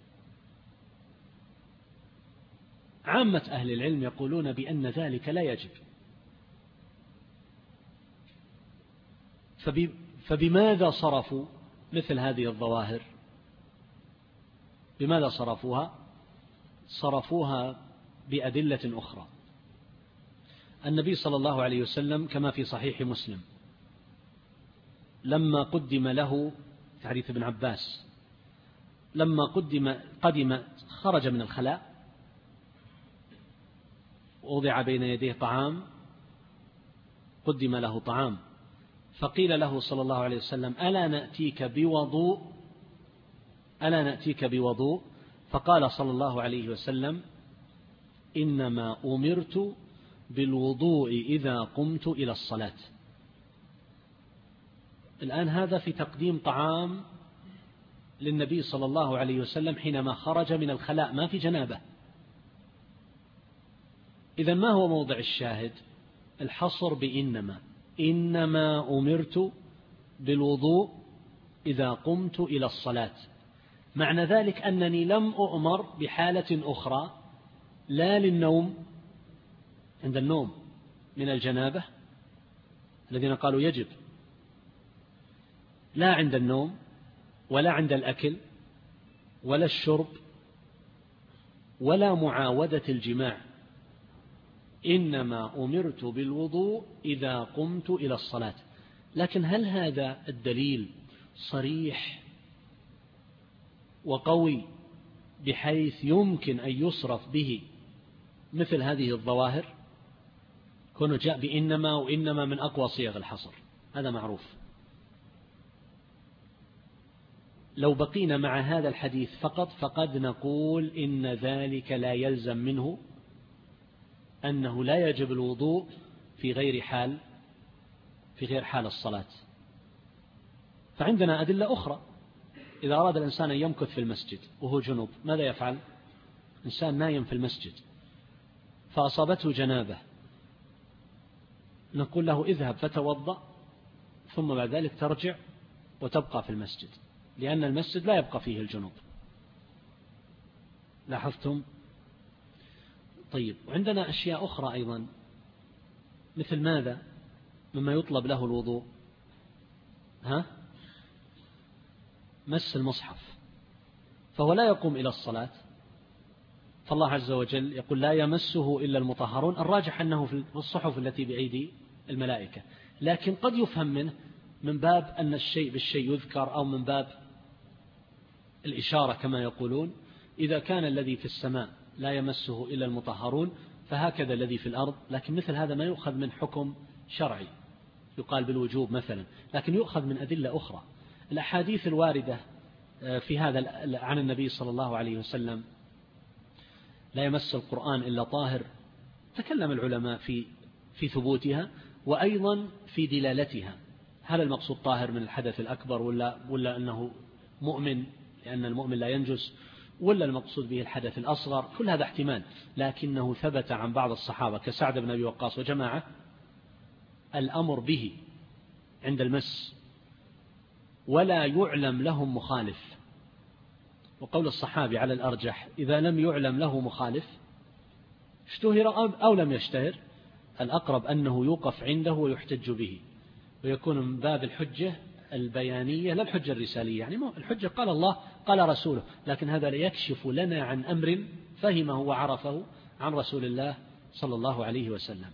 عامة أهل العلم يقولون بأن ذلك لا يجب. فبماذا صرفوا مثل هذه الظواهر؟ بماذا صرفوها؟ صرفوها بأدلة أخرى. النبي صلى الله عليه وسلم كما في صحيح مسلم لما قدم له في حديث ابن عباس لما قدم قدم خرج من الخلاء ووضع بين يديه طعام، قدم له طعام، فقيل له صلى الله عليه وسلم: ألا نأتيك بوضوء ألا نأتيك بوضوء فقال صلى الله عليه وسلم: إنما أمرت بالوضوء إذا قمت إلى الصلاة. الآن هذا في تقديم طعام للنبي صلى الله عليه وسلم حينما خرج من الخلاء، ما في جنابه. إذن ما هو موضع الشاهد؟ الحصر بإنما إنما أمرت بالوضوء إذا قمت إلى الصلاة. معنى ذلك أنني لم أؤمر بحالة أخرى، لا للنوم عند النوم من الجنابة الذين قالوا يجب، لا عند النوم ولا عند الأكل ولا الشرب ولا معاودة الجماع. إنما أمرت بالوضوء إذا قمت إلى الصلاة. لكن هل هذا الدليل صريح وقوي بحيث يمكن أن يصرف به مثل هذه الظواهر؟ كونه جاء بإنما، وإنما من أقوى صيغ الحصر، هذا معروف. لو بقينا مع هذا الحديث فقط فقد نقول إن ذلك لا يلزم منه أنه لا يجب الوضوء في غير حال في غير حال الصلاة. فعندنا أدلة أخرى. إذا أراد الإنسان أن يمكث في المسجد وهو جنوب ماذا يفعل؟ إنسان نايم في المسجد فأصابته جنابة، نقول له: اذهب فتوضأ ثم بعد ذلك ترجع وتبقى في المسجد، لأن المسجد لا يبقى فيه الجنوب. لاحظتم؟ طيب، وعندنا أشياء أخرى أيضا، مثل ماذا؟ مما يطلب له الوضوء. ها؟ مس المصحف فهو لا يقوم إلى الصلاة، فالله عز وجل يقول لا يمسه إلا المطهرون. الراجح أنه في الصحف التي بأيدي الملائكة، لكن قد يفهم منه من باب أن الشيء بالشيء يذكر، أو من باب الإشارة كما يقولون. إذا كان الذي في السماء لا يمسه إلا المطهرون فهكذا الذي في الأرض، لكن مثل هذا ما يؤخذ من حكم شرعي يقال بالوجوب مثلا، لكن يؤخذ من أدلة أخرى. الأحاديث الواردة في هذا عن النبي صلى الله عليه وسلم لا يمس القرآن إلا طاهر، تكلم العلماء في في ثبوتها وأيضا في دلالتها. هل المقصود طاهر من الحدث الأكبر ولا ولا أنه مؤمن لأن المؤمن لا ينجس، ولا المقصود به الحدث الأصغر؟ كل هذا احتمال، لكنه ثبت عن بعض الصحابة كسعد بن أبي وقاص وجماعة الأمر به عند المس ولا يعلم لهم مخالف. وقول الصحابي على الأرجح إذا لم يعلم له مخالف اشتهر أو لم يشتهر، الأقرب أنه يوقف عنده ويحتج به، ويكون من باب الحجة البيانية لا الحجة الرسالية. يعني الحجة قال الله قال رسوله، لكن هذا يكشف لنا عن أمر فهمه وعرفه عن رسول الله صلى الله عليه وسلم.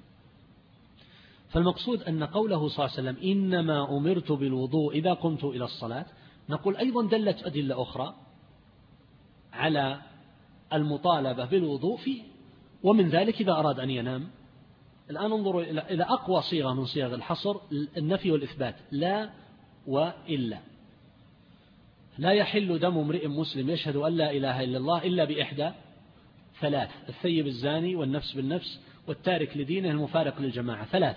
فالمقصود أن قوله صلى الله عليه وسلم إنما أمرت بالوضوء إذا قمت إلى الصلاة، نقول أيضا دلت أدلة أخرى على المطالبة بالوضوء فيه، ومن ذلك إذا أراد أن ينام. الآن انظروا إلى أقوى صيغة من صيغ الحصر، النفي والإثبات، لا وإلا. لا يحل دم امرئ مسلم يشهد أن لا إله إلا الله إلا بإحدى ثلاث: الثيب الزاني، والنفس بالنفس، والتارك لدينه، المفارق للجماعة. ثلاث.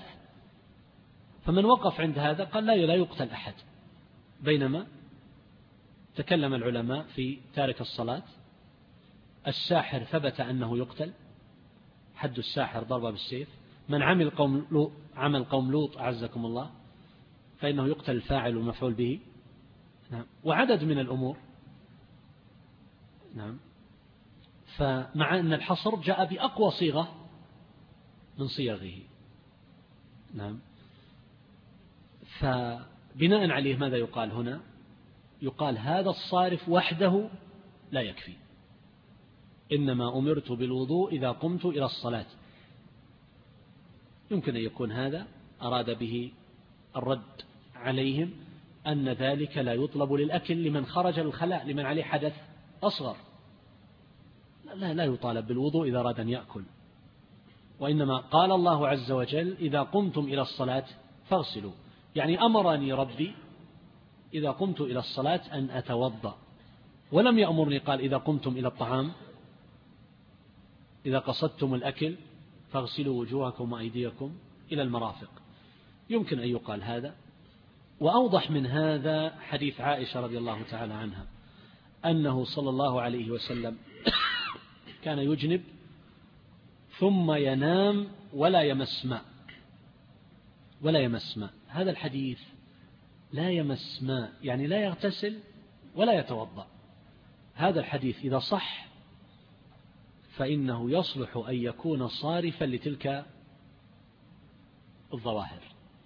فمن وقف عند هذا قال لا لا يقتل أحد، بينما تكلم العلماء في تارك الصلاة. الساحر ثبت أنه يقتل، حد الساحر ضربة بالسيف. من عمل قوم لوط عمل قوم لوط أعزكم الله فإنه يقتل الفاعل والمفعول به. نعم. وعدد من الأمور. نعم. فمع أن الحصر جاء بأقوى صيغة من صيغه. نعم. فبناء عليه ماذا يقال هنا؟ يقال هذا الصارف وحده لا يكفي، إنما أمرت بالوضوء إذا قمت إلى الصلاة. يمكن أن يكون هذا أراد به الرد عليهم أن ذلك لا يطلب للأكل لمن خرج للخلاء، لمن عليه حدث أصغر، لا لا يطالب بالوضوء إذا أراد أن يأكل. وإنما قال الله عز وجل إذا قمتم إلى الصلاة فاغسلوا، يعني أمرني ربي إذا قمت إلى الصلاة أن أتوضأ، ولم يأمرني قال إذا قمتم إلى الطعام إذا قصدتم الأكل فاغسلوا وجوهكم وأيديكم إلى المرافق. يمكن أن يقال هذا. وأوضح من هذا حديث عائشة رضي الله تعالى عنها أنه صلى الله عليه وسلم كان يجنب ثم ينام ولا يمس ماء ولا يمس ماء. هذا الحديث لا يمس ماء يعني لا يغتسل ولا يتوضأ. هذا الحديث إذا صح فإنه يصلح أن يكون صارفا لتلك الظواهر.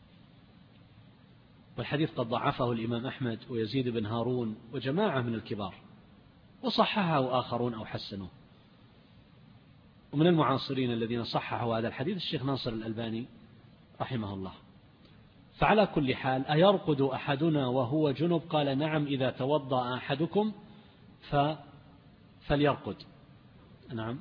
والحديث قد ضعفه الإمام أحمد ويزيد بن هارون وجماعة من الكبار، وصححه آخرون أو حسنوه. ومن المعاصرين الذين صححوا هذا الحديث الشيخ ناصر الألباني رحمه الله. فعلى كل حال أيرقد أحدنا وهو جنب؟ قال نعم إذا توضأ أحدكم ف... فليرقد. نعم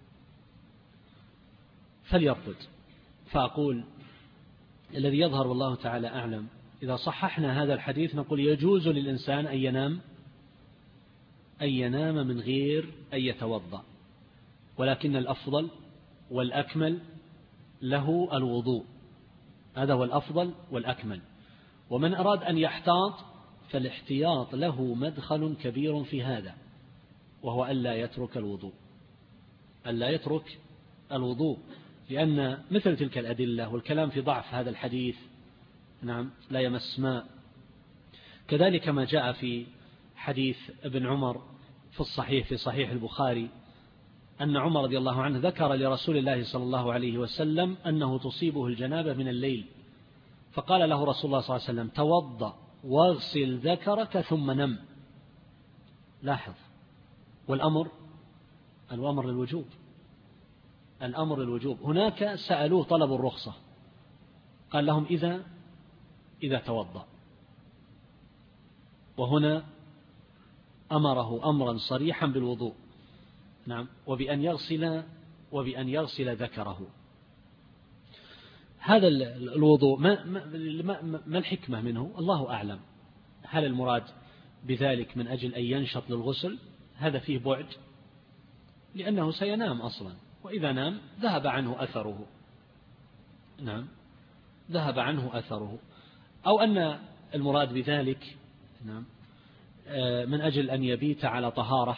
فليرقد. فأقول الذي يظهر والله تعالى أعلم إذا صححنا هذا الحديث نقول يجوز للإنسان أن ينام أن ينام من غير أن يتوضأ، ولكن الأفضل والأكمل له الوضوء، هذا هو الأفضل والأكمل. ومن أراد أن يحتاط فالاحتياط له مدخل كبير في هذا، وهو ألا يترك الوضوء ألا يترك الوضوء لأن مثل تلك الأدلة والكلام في ضعف هذا الحديث. نعم لا يمس ماء. كذلك ما جاء في حديث ابن عمر في الصحيح في صحيح البخاري أن عمر رضي الله عنه ذكر لرسول الله صلى الله عليه وسلم أنه تصيبه الجنابة من الليل، فقال له رسول الله صلى الله عليه وسلم توضأ واغسل ذكرك ثم نم. لاحظ، والأمر الأمر للوجوب، الأمر للوجوب. هناك سألوه طلبوا الرخصة، قال لهم إذا إذا توضأ، وهنا أمره أمرا صريحا بالوضوء، نعم، وبأن يغسل وبأن يغسل ذكره. هذا الوضوء ما, ما, ما الحكمة منه؟ الله أعلم. هل المراد بذلك من أجل أن ينشط للغسل؟ هذا فيه بعد، لأنه سينام أصلا، وإذا نام ذهب عنه أثره، نعم، ذهب عنه أثره. أو أن المراد بذلك، نعم، من أجل أن يبيت على طهارة،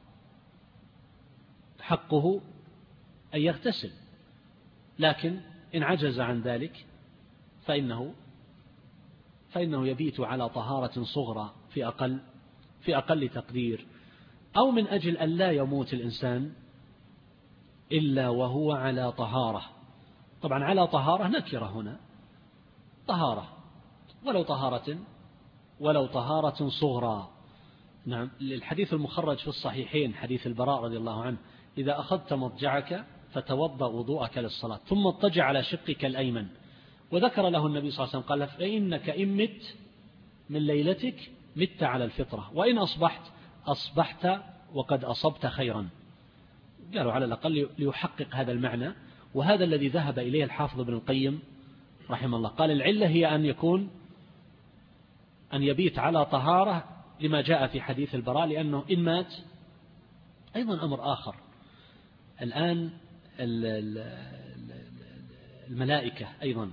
حقه أن يغتسل، لكن إن عجز عن ذلك فإنه فإنه يبيت على طهارة صغرى في أقل في أقل تقدير. أو من أجل أن لا يموت الإنسان إلا وهو على طهارة. طبعا على طهارة نكرة هنا، طهارة ولو طهارة ولو طهارة صغرى. نعم، الحديث المخرج في الصحيحين حديث البراء رضي الله عنه: إذا أخذت مضجعك فتوضأ وضوءك للصلاة ثم اضطجع على شقك الأيمن. وذكر له النبي صلى الله عليه وسلم قال: فإنك إن مت من ليلتك مت على الفطرة، وإن أصبحت أصبحت وقد أصبت خيرا. قالوا على الأقل ليحقق هذا المعنى، وهذا الذي ذهب إليه الحافظ ابن القيم رحمه الله. قال: العلة هي أن يكون أن يبيت على طهارة لما جاء في حديث البراء، لأنه إن مات أيضا أمر آخر. الآن الملائكة أيضا،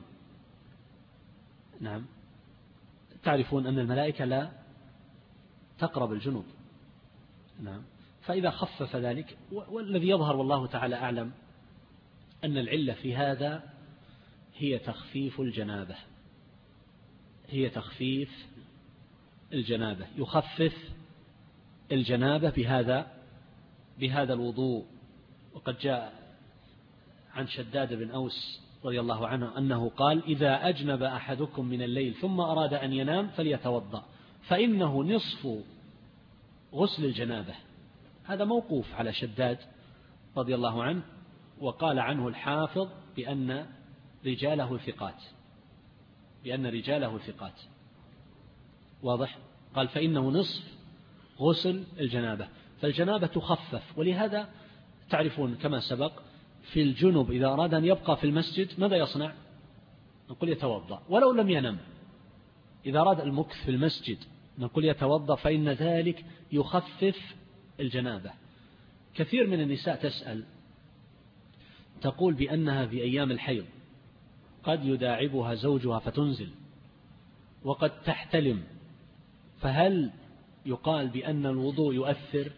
نعم، تعرفون أن الملائكة لا تقرب الجنوب، نعم، فإذا خفف ذلك، والذي يظهر والله تعالى أعلم أن العلة في هذا هي تخفيف الجنابة، هي تخفيف الجنابة، يخفف الجنابة بهذا بهذا الوضوء. وقد جاء عن شداد بن أوس رضي الله عنه أنه قال: إذا أجنب أحدكم من الليل ثم أراد أن ينام فليتوضأ فإنه نصف غسل الجنابة. هذا موقوف على شداد رضي الله عنه، وقال عنه الحافظ بأن رجاله ثقات، بأن رجاله ثقات، واضح؟ قال: فإنه نصف غسل الجنابة، فالجنابة تخفف. ولهذا تعرفون كما سبق في الجنب إذا أراد أن يبقى في المسجد ماذا يصنع؟ نقول يتوضأ ولو لم ينم. إذا أراد المكث في المسجد نقول يتوضأ، فإن ذلك يخفف الجنابة. كثير من النساء تسأل تقول بأنها في أيام الحيض قد يداعبها زوجها فتنزل وقد تحتلم، فهل يقال بأن الوضوء يؤثر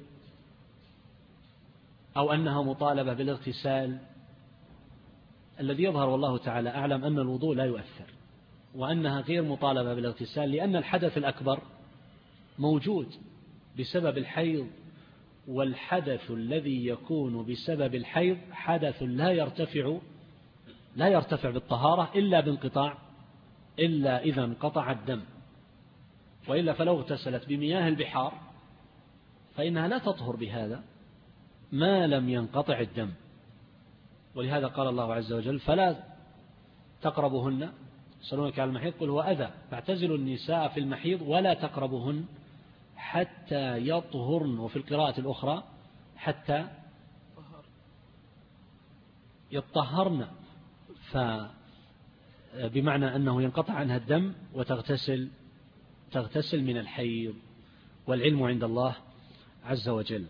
أو أنها مطالبة بالاغتسال؟ الذي يظهر والله تعالى أعلم أن الوضوء لا يؤثر، وأنها غير مطالبة بالاغتسال، لأن الحدث الأكبر موجود بسبب الحيض، والحدث الذي يكون بسبب الحيض حدث لا يرتفع لا يرتفع بالطهارة إلا بانقطاع إلا إذا انقطع الدم، وإلا فلو اغتسلت بمياه البحار فإنها لا تطهر بهذا ما لم ينقطع الدم. ولهذا قال الله عز وجل: فلا تقربوهن يسألونك عن المحيض قل هو أذى فاعتزلوا النساء في المحيض ولا تقربوهن حتى يطهرن، وفي القراءة الأخرى حتى يطهرن، فبمعنى أنه ينقطع عنها الدم وتغتسل تغتسل من الحيض، والعلم عند الله عز وجل.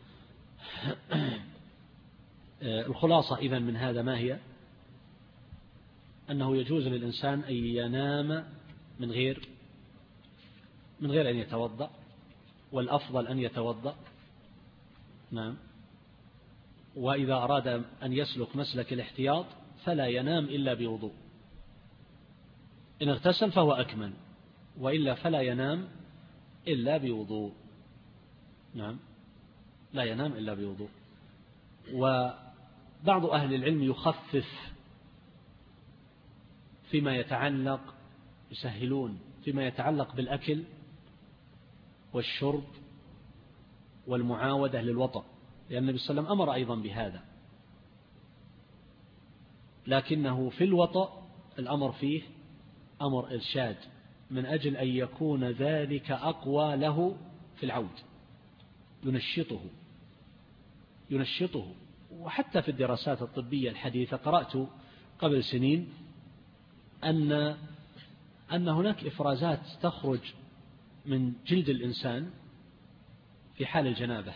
الخلاصة إذن من هذا ما هي؟ أنه يجوز للإنسان أن ينام من غير من غير أن يتوضأ، والأفضل أن يتوضأ، نعم، وإذا أراد أن يسلك مسلك الاحتياط فلا ينام إلا بوضوء، إن اغتسل فهو أكمل، وإلا فلا ينام إلا بوضوء، نعم، لا ينام إلا بوضوء. وبعض أهل العلم يخفف فيما يتعلق يسهلون فيما يتعلق بالأكل والشرب والمعاودة للوطأ، لأن النبي صلى الله عليه وسلم أمر أيضا بهذا، لكنه في الوطأ الأمر فيه أمر إرشاد من أجل أن يكون ذلك أقوى له في العود، ينشطه ينشطه وحتى في الدراسات الطبية الحديثة قرأت قبل سنين أن أن هناك إفرازات تخرج من جلد الإنسان في حال الجنابة،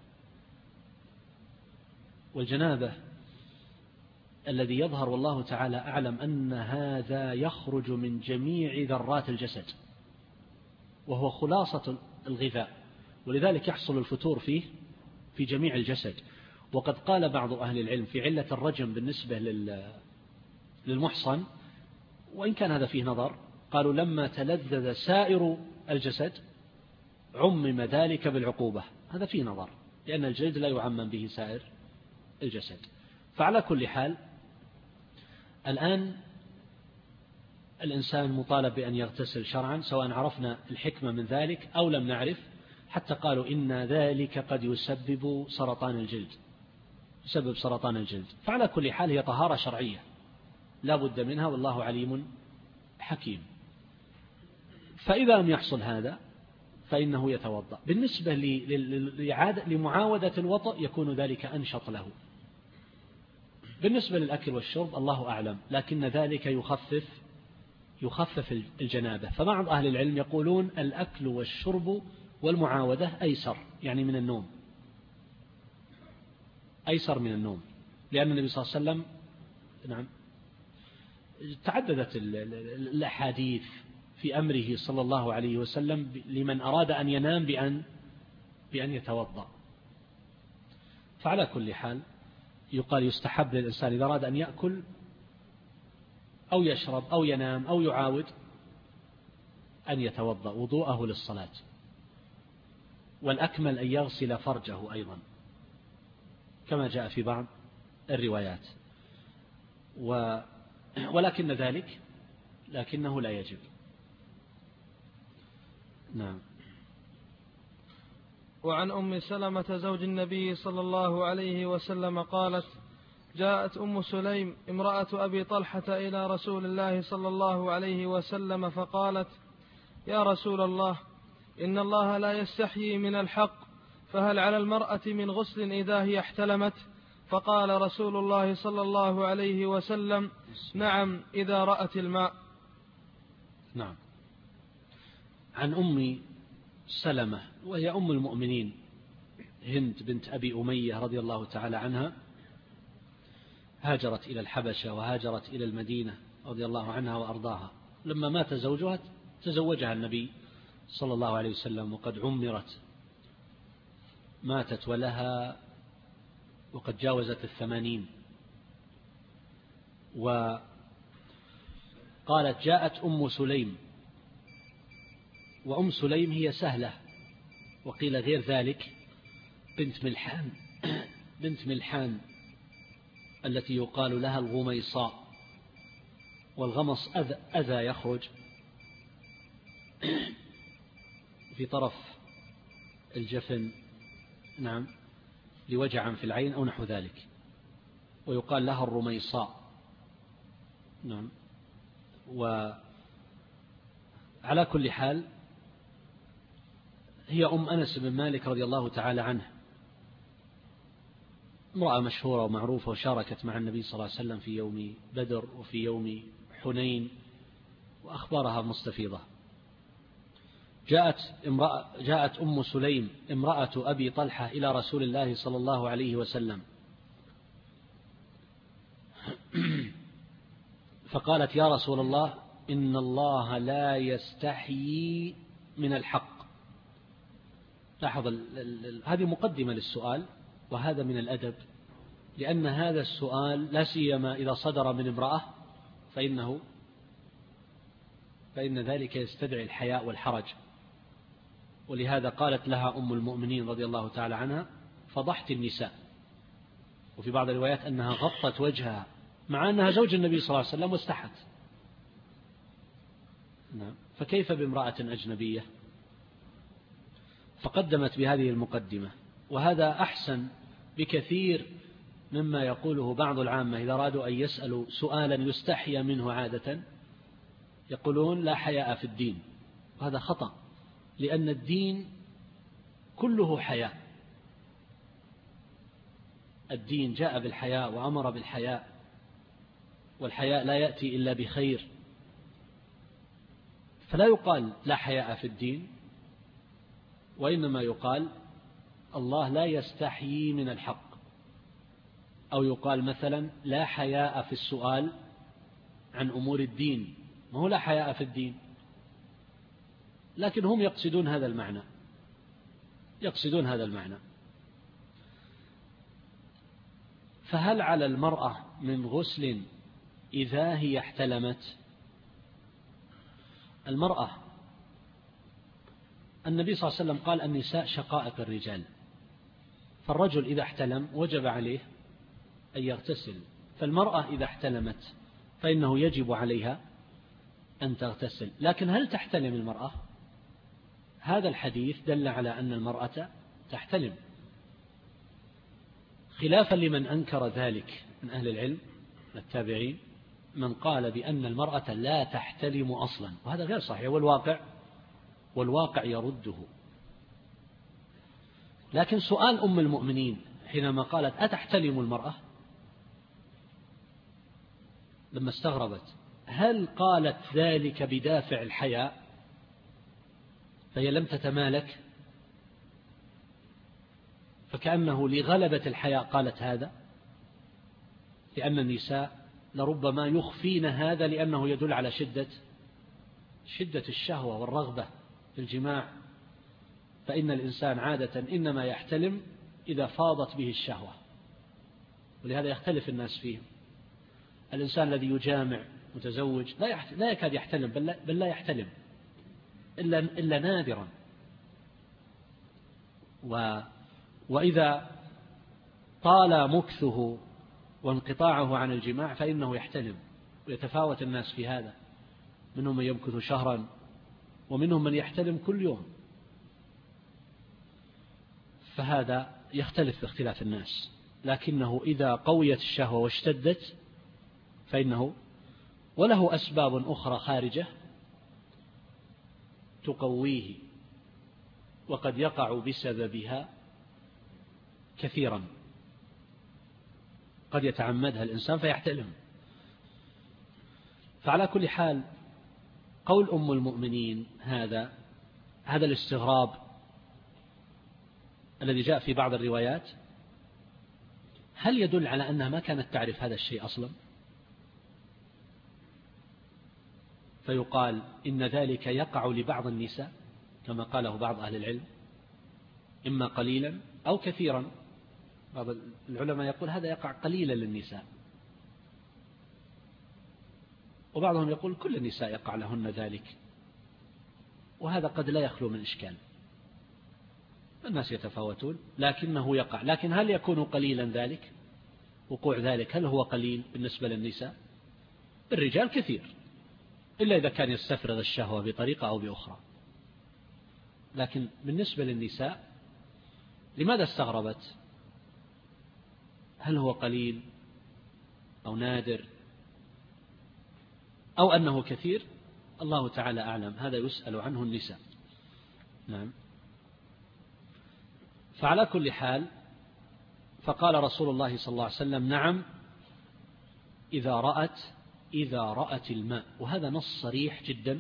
والجنابة الذي يظهر والله تعالى أعلم أن هذا يخرج من جميع ذرات الجسد، وهو خلاصة الغذاء، ولذلك يحصل الفتور فيه في جميع الجسد. وقد قال بعض أهل العلم في علة الرجم بالنسبة للمحصن، وإن كان هذا فيه نظر، قالوا لما تلذذ سائر الجسد عمم ذلك بالعقوبة، هذا فيه نظر، لأن الجلد لا يعمم به سائر الجسد. فعلى كل حال الآن الإنسان مطالب بأن يغتسل شرعا، سواء عرفنا الحكمة من ذلك أو لم نعرف، حتى قالوا إن ذلك قد يسبب سرطان الجلد يسبب سرطان الجلد. فعلى كل حال هي طهارة شرعية لا بد منها، والله عليم حكيم. فإذا لم يحصل هذا فإنه يتوضأ. بالنسبة لمعاودة الوطأ يكون ذلك أنشط له. بالنسبة للأكل والشرب الله أعلم، لكن ذلك يخفف يخفف الجنابة. فبعض أهل العلم يقولون الأكل والشرب والمعاودة أيسر، يعني من النوم، أيسر من النوم، لأن النبي صلى الله عليه وسلم نعم تعددت الأحاديث في أمره صلى الله عليه وسلم لمن أراد أن ينام بأن بأن يتوضأ. فعلى كل حال يقال يستحب للإنسان إذا أراد أن يأكل أو يشرب أو ينام أو يعاود أن يتوضأ وضوءه للصلاة، والأكمل أن يغسل فرجه أيضا كما جاء في بعض الروايات، و ولكن ذلك لكنه لا يجب. نعم. وعن أم سلمة زوج النبي صلى الله عليه وسلم قالت: جاءت أم سليم امرأة أبي طلحة إلى رسول الله صلى الله عليه وسلم فقالت: يا رسول الله، إن الله لا يستحيي من الحق، فهل على المرأة من غسل إذا هي احتلمت؟ فقال رسول الله صلى الله عليه وسلم: نعم إذا رأت الماء. نعم. عن أم سلمة وهي أم المؤمنين هند بنت أبي أمية رضي الله تعالى عنها، هاجرت إلى الحبشة وهاجرت إلى المدينة رضي الله عنها وأرضاها. لما مات زوجها تزوجها النبي صلى الله عليه وسلم وقد عمرت، ماتت ولها وقد جاوزت الثمانين. وقالت: جاءت أم سليم، وأم سليم هي سهلة وقيل غير ذلك بنت ملحان بنت ملحان التي يقال لها الغميصاء، والغمص أذى, أذى يخرج في طرف الجفن، نعم، لوجع في العين أو نحو ذلك، ويقال لها الرميصاء. نعم. وعلى كل حال هي أم أنس بن مالك رضي الله تعالى عنه، امرأة مشهورة ومعروفة، وشاركت مع النبي صلى الله عليه وسلم في يوم بدر وفي يوم حنين، وأخبارها مستفيضة. جاءت, امرأة جاءت أم سليم امرأة أبي طلحة إلى رسول الله صلى الله عليه وسلم فقالت: يا رسول الله، إن الله لا يستحيي من الحق. لاحظ هذه مقدمة للسؤال، وهذا من الأدب، لأن هذا السؤال لا سيما إذا صدر من امرأة فإنه فإن ذلك يستدعي الحياء والحرج. ولهذا قالت لها أم المؤمنين رضي الله تعالى عنها: فضحت النساء. وفي بعض الروايات أنها غطت وجهها مع أنها زوج النبي صلى الله عليه وسلم واستحت. نعم. فكيف بامرأة أجنبية؟ فقدمت بهذه المقدمة، وهذا أحسن بكثير مما يقوله بعض العامة إذا أرادوا أن يسألوا سؤالا يستحيا منه عادة، يقولون لا حياء في الدين، وهذا خطأ، لأن الدين كله حياء. الدين جاء بالحياء وأمر بالحياء، والحياء لا يأتي إلا بخير، فلا يقال لا حياء في الدين، وإنما يقال الله لا يستحيي من الحق، أو يقال مثلا لا حياء في السؤال عن أمور الدين، ما هو لا حياء في الدين، لكن هم يقصدون هذا المعنى، يقصدون هذا المعنى. فهل على المرأة من غسل إذا هي احتلمت؟ المرأة النبي صلى الله عليه وسلم قال النساء شقائق الرجال، فالرجل إذا احتلم وجب عليه أن يغتسل، فالمرأة إذا احتلمت فإنه يجب عليها أن تغتسل. لكن هل تحتلم المرأة؟ هذا الحديث دل على أن المرأة تحتلم، خلافا لمن أنكر ذلك من أهل العلم التابعين، من قال بأن المرأة لا تحتلم أصلا، وهذا غير صحيح، والواقع والواقع يرده. لكن سؤال أم المؤمنين حينما قالت أتحتلم المرأة، لما استغربت، هل قالت ذلك بدافع الحياء فهي لم تتمالك فكأنه لغلبة الحياء قالت هذا؟ لأن النساء لربما يخفين هذا لأنه يدل على شدة شدة الشهوة والرغبة في الجماع، فإن الإنسان عادة إنما يحتلم إذا فاضت به الشهوة، ولهذا يختلف الناس فيه. الإنسان الذي يجامع متزوج لا لا يكاد يحتلم، بل لا, بل لا يحتلم إلا, إلا نادرا، و وإذا طال مكثه وانقطاعه عن الجماع فإنه يحتلم، ويتفاوت الناس في هذا، منهم من يمكث شهرا ومنهم من يحتلم كل يوم، فهذا يختلف باختلاف الناس. لكنه إذا قويت الشهوة واشتدت فإنه وله أسباب أخرى خارجة تقويه، وقد يقع بسببها كثيرا، قد يتعمدها الإنسان فيحتلم. فعلى كل حال قول أم المؤمنين هذا هذا الاستغراب الذي جاء في بعض الروايات، هل يدل على أنها ما كانت تعرف هذا الشيء أصلا؟ فيقال إن ذلك يقع لبعض النساء كما قاله بعض أهل العلم، إما قليلا أو كثيرا. بعض العلماء يقول هذا يقع قليلا للنساء، وبعضهم يقول كل النساء يقع لهن ذلك، وهذا قد لا يخلو من إشكال، الناس يتفاوتون لكنه يقع. لكن هل يكون قليلا ذلك؟ وقوع ذلك هل هو قليل بالنسبة للنساء؟ الرجال كثير، إلا إذا كان يستفرغ الشهوة بطريقة أو بأخرى، لكن بالنسبة للنساء لماذا استغربت؟ هل هو قليل أو نادر أو أنه كثير؟ الله تعالى أعلم، هذا يسأل عنه النساء. نعم. فعلى كل حال فقال رسول الله صلى الله عليه وسلم نعم إذا رأت إذا رأت الماء، وهذا نص صريح جدا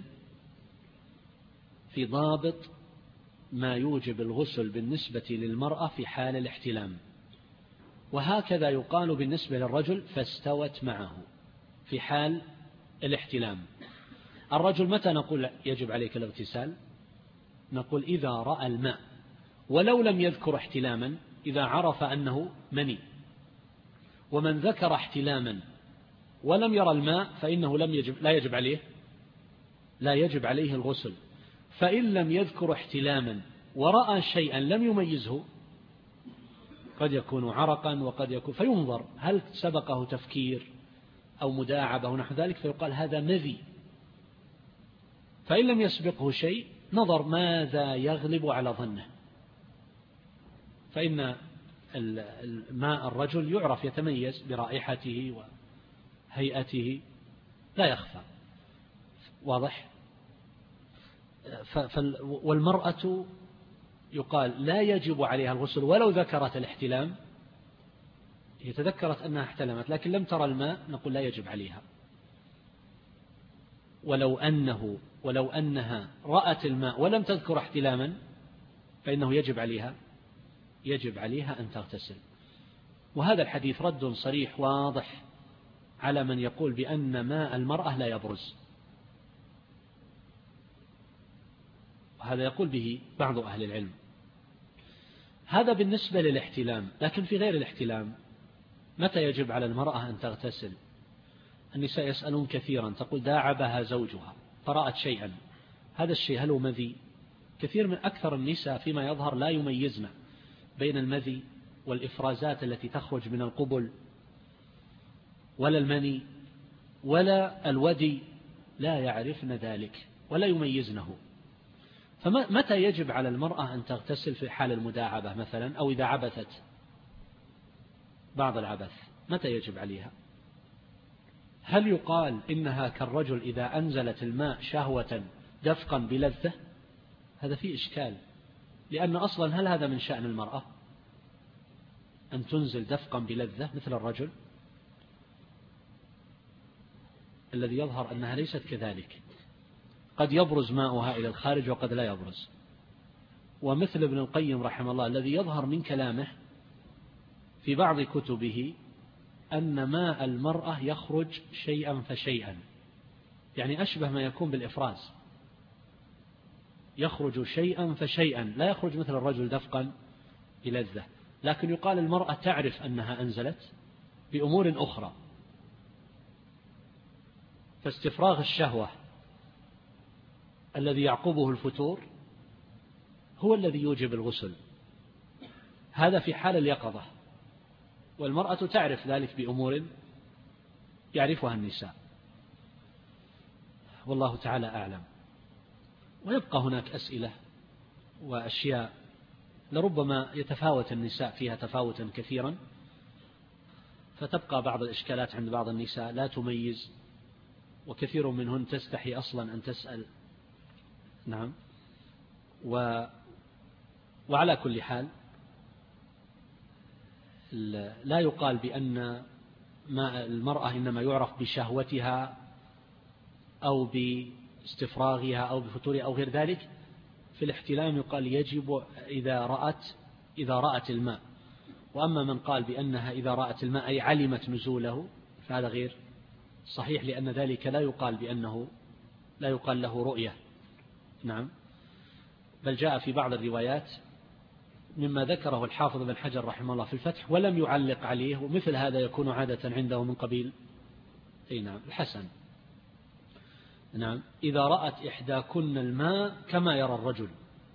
في ضابط ما يوجب الغسل بالنسبة للمرأة في حال الاحتلام، وهكذا يقال بالنسبة للرجل فاستوت معه في حال الاحتلام. الرجل متى نقول يجب عليك الاغتسال؟ نقول إذا رأى الماء، ولو لم يذكر احتلاما، إذا عرف أنه مني. ومن ذكر احتلاما ولم يرى الماء فإنه لم يجب لا يجب عليه لا يجب عليه الغسل. فإن لم يذكر احتلاما ورأى شيئا لم يميزه، قد يكون عرقا وقد يكون، فينظر هل سبقه تفكير أو مداعبة ونحو ذلك، فيقال هذا مذي. فإن لم يسبقه شيء نظر ماذا يغلب على ظنه، فإن ماء الرجل يعرف يتميز برائحته وهيئته لا يخفى، واضح. والمرأة يقال لا يجب عليها الغسل ولو ذكرت الاحتلام، هي تذكرت أنها احتلمت لكن لم ترى الماء، نقول لا يجب عليها. ولو أنه ولو أنها رأت الماء ولم تذكر احتلاما فإنه يجب عليها يجب عليها أن تغتسل. وهذا الحديث رد صريح واضح على من يقول بأن ماء المرأة لا يبرز، وهذا يقول به بعض أهل العلم. هذا بالنسبة للاحتلام، لكن في غير الاحتلام متى يجب على المرأة أن تغتسل؟ النساء يسألون كثيرا، تقول داعبها زوجها فرأت شيئا، هذا الشيء هل هو مذي؟ كثير من أكثر النساء فيما يظهر لا يميزن بين المذي والإفرازات التي تخرج من القبل، ولا المني ولا الودي، لا يعرفن ذلك ولا يميزنه. فمتى يجب على المرأة أن تغتسل في حال المداعبة مثلا، أو إذا عبثت بعض العبث متى يجب عليها؟ هل يقال إنها كالرجل إذا أنزلت الماء شهوة دفقا بلذة؟ هذا فيه إشكال، لأن أصلا هل هذا من شأن المرأة أن تنزل دفقا بلذة مثل الرجل؟ الذي يظهر أنها ليست كذلك، قد يبرز ماؤها إلى الخارج وقد لا يبرز. ومثل ابن القيم رحمه الله الذي يظهر من كلامه في بعض كتبه أن ماء المرأة يخرج شيئا فشيئا، يعني أشبه ما يكون بالإفراز، يخرج شيئا فشيئا، لا يخرج مثل الرجل دفقا بلذة. لكن يقال المرأة تعرف أنها أنزلت بأمور أخرى، فاستفراغ الشهوة الذي يعقبه الفتور هو الذي يوجب الغسل، هذا في حال اليقظة، والمرأة تعرف ذلك بأمور يعرفها النساء، والله تعالى أعلم. ويبقى هناك أسئلة وأشياء لربما يتفاوت النساء فيها تفاوتا كثيرا، فتبقى بعض الإشكالات عند بعض النساء لا تميز، وكثير منهن تستحي أصلا أن تسأل. نعم. و... وعلى كل حال لا يقال بأن ما المرأة إنما يعرف بشهوتها أو باستفراغها أو بفتورها أو غير ذلك. في الاحتلام يقال يجب إذا رأت إذا رأت الماء، وأما من قال بأنها إذا رأت الماء أي علمت نزوله فهذا غير صحيح، لأن ذلك لا يقال بأنه لا يقال له رؤية. نعم. بل جاء في بعض الروايات مما ذكره الحافظ بن حجر رحمه الله في الفتح ولم يعلق عليه، ومثل هذا يكون عادة عنده من قبيل أي نعم الحسن. نعم. إذا رأت إحداكن الماء كما يرى الرجل.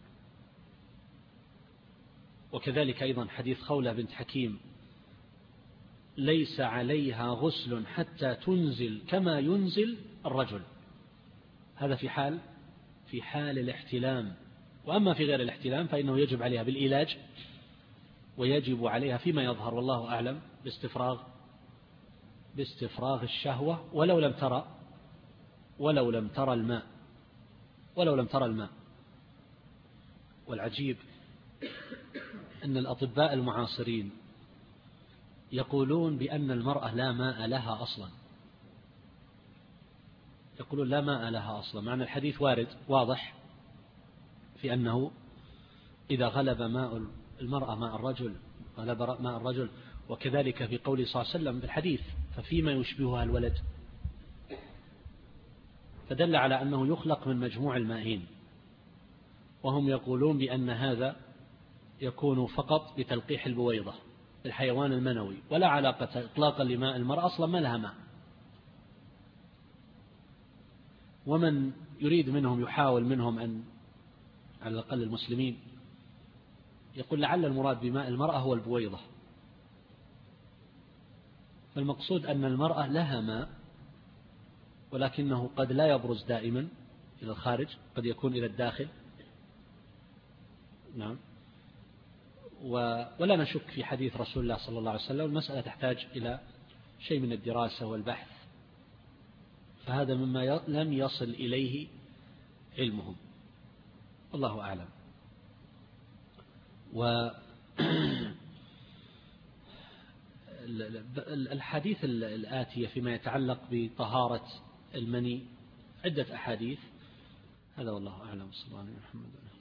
وكذلك أيضا حديث خولة بنت حكيم ليس عليها غسل حتى تنزل كما ينزل الرجل، هذا في حال في حال الاحتلام. وأما في غير الاحتلام فإنه يجب عليها بالإيلاج، ويجب عليها فيما يظهر والله أعلم باستفراغ باستفراغ الشهوة ولو لم ترى ولو لم ترى الماء ولو لم ترى الماء. والعجيب أن الأطباء المعاصرين يقولون بأن المرأة لا ماء لها أصلا، يقولون لا ماء لها أصلا، معنى الحديث وارد واضح في أنه إذا غلب ماء المرأة ماء الرجل غلب ماء الرجل، وكذلك في قوله صلى الله عليه وسلم بالحديث ففيما يشبهها الولد، فدل على أنه يخلق من مجموع المائين. وهم يقولون بأن هذا يكون فقط بتلقيح البويضة الحيوان المنوي، ولا علاقة إطلاقا لماء المرأة، أصلا ما لها ماء. ومن يريد منهم يحاول منهم أن على الأقل المسلمين يقول لعل المراد بماء المرأة هو البويضة، فالمقصود أن المرأة لها ماء ولكنه قد لا يبرز دائما إلى الخارج، قد يكون إلى الداخل. نعم. ولا نشك في حديث رسول الله صلى الله عليه وسلم. المسألة تحتاج إلى شيء من الدراسة والبحث، فهذا مما لم يصل إليه علمهم، والله أعلم. والحديث الآتية فيما يتعلق بطهارة المني عدة أحاديث، هذا والله أعلم. صلى الله عليه وسلم.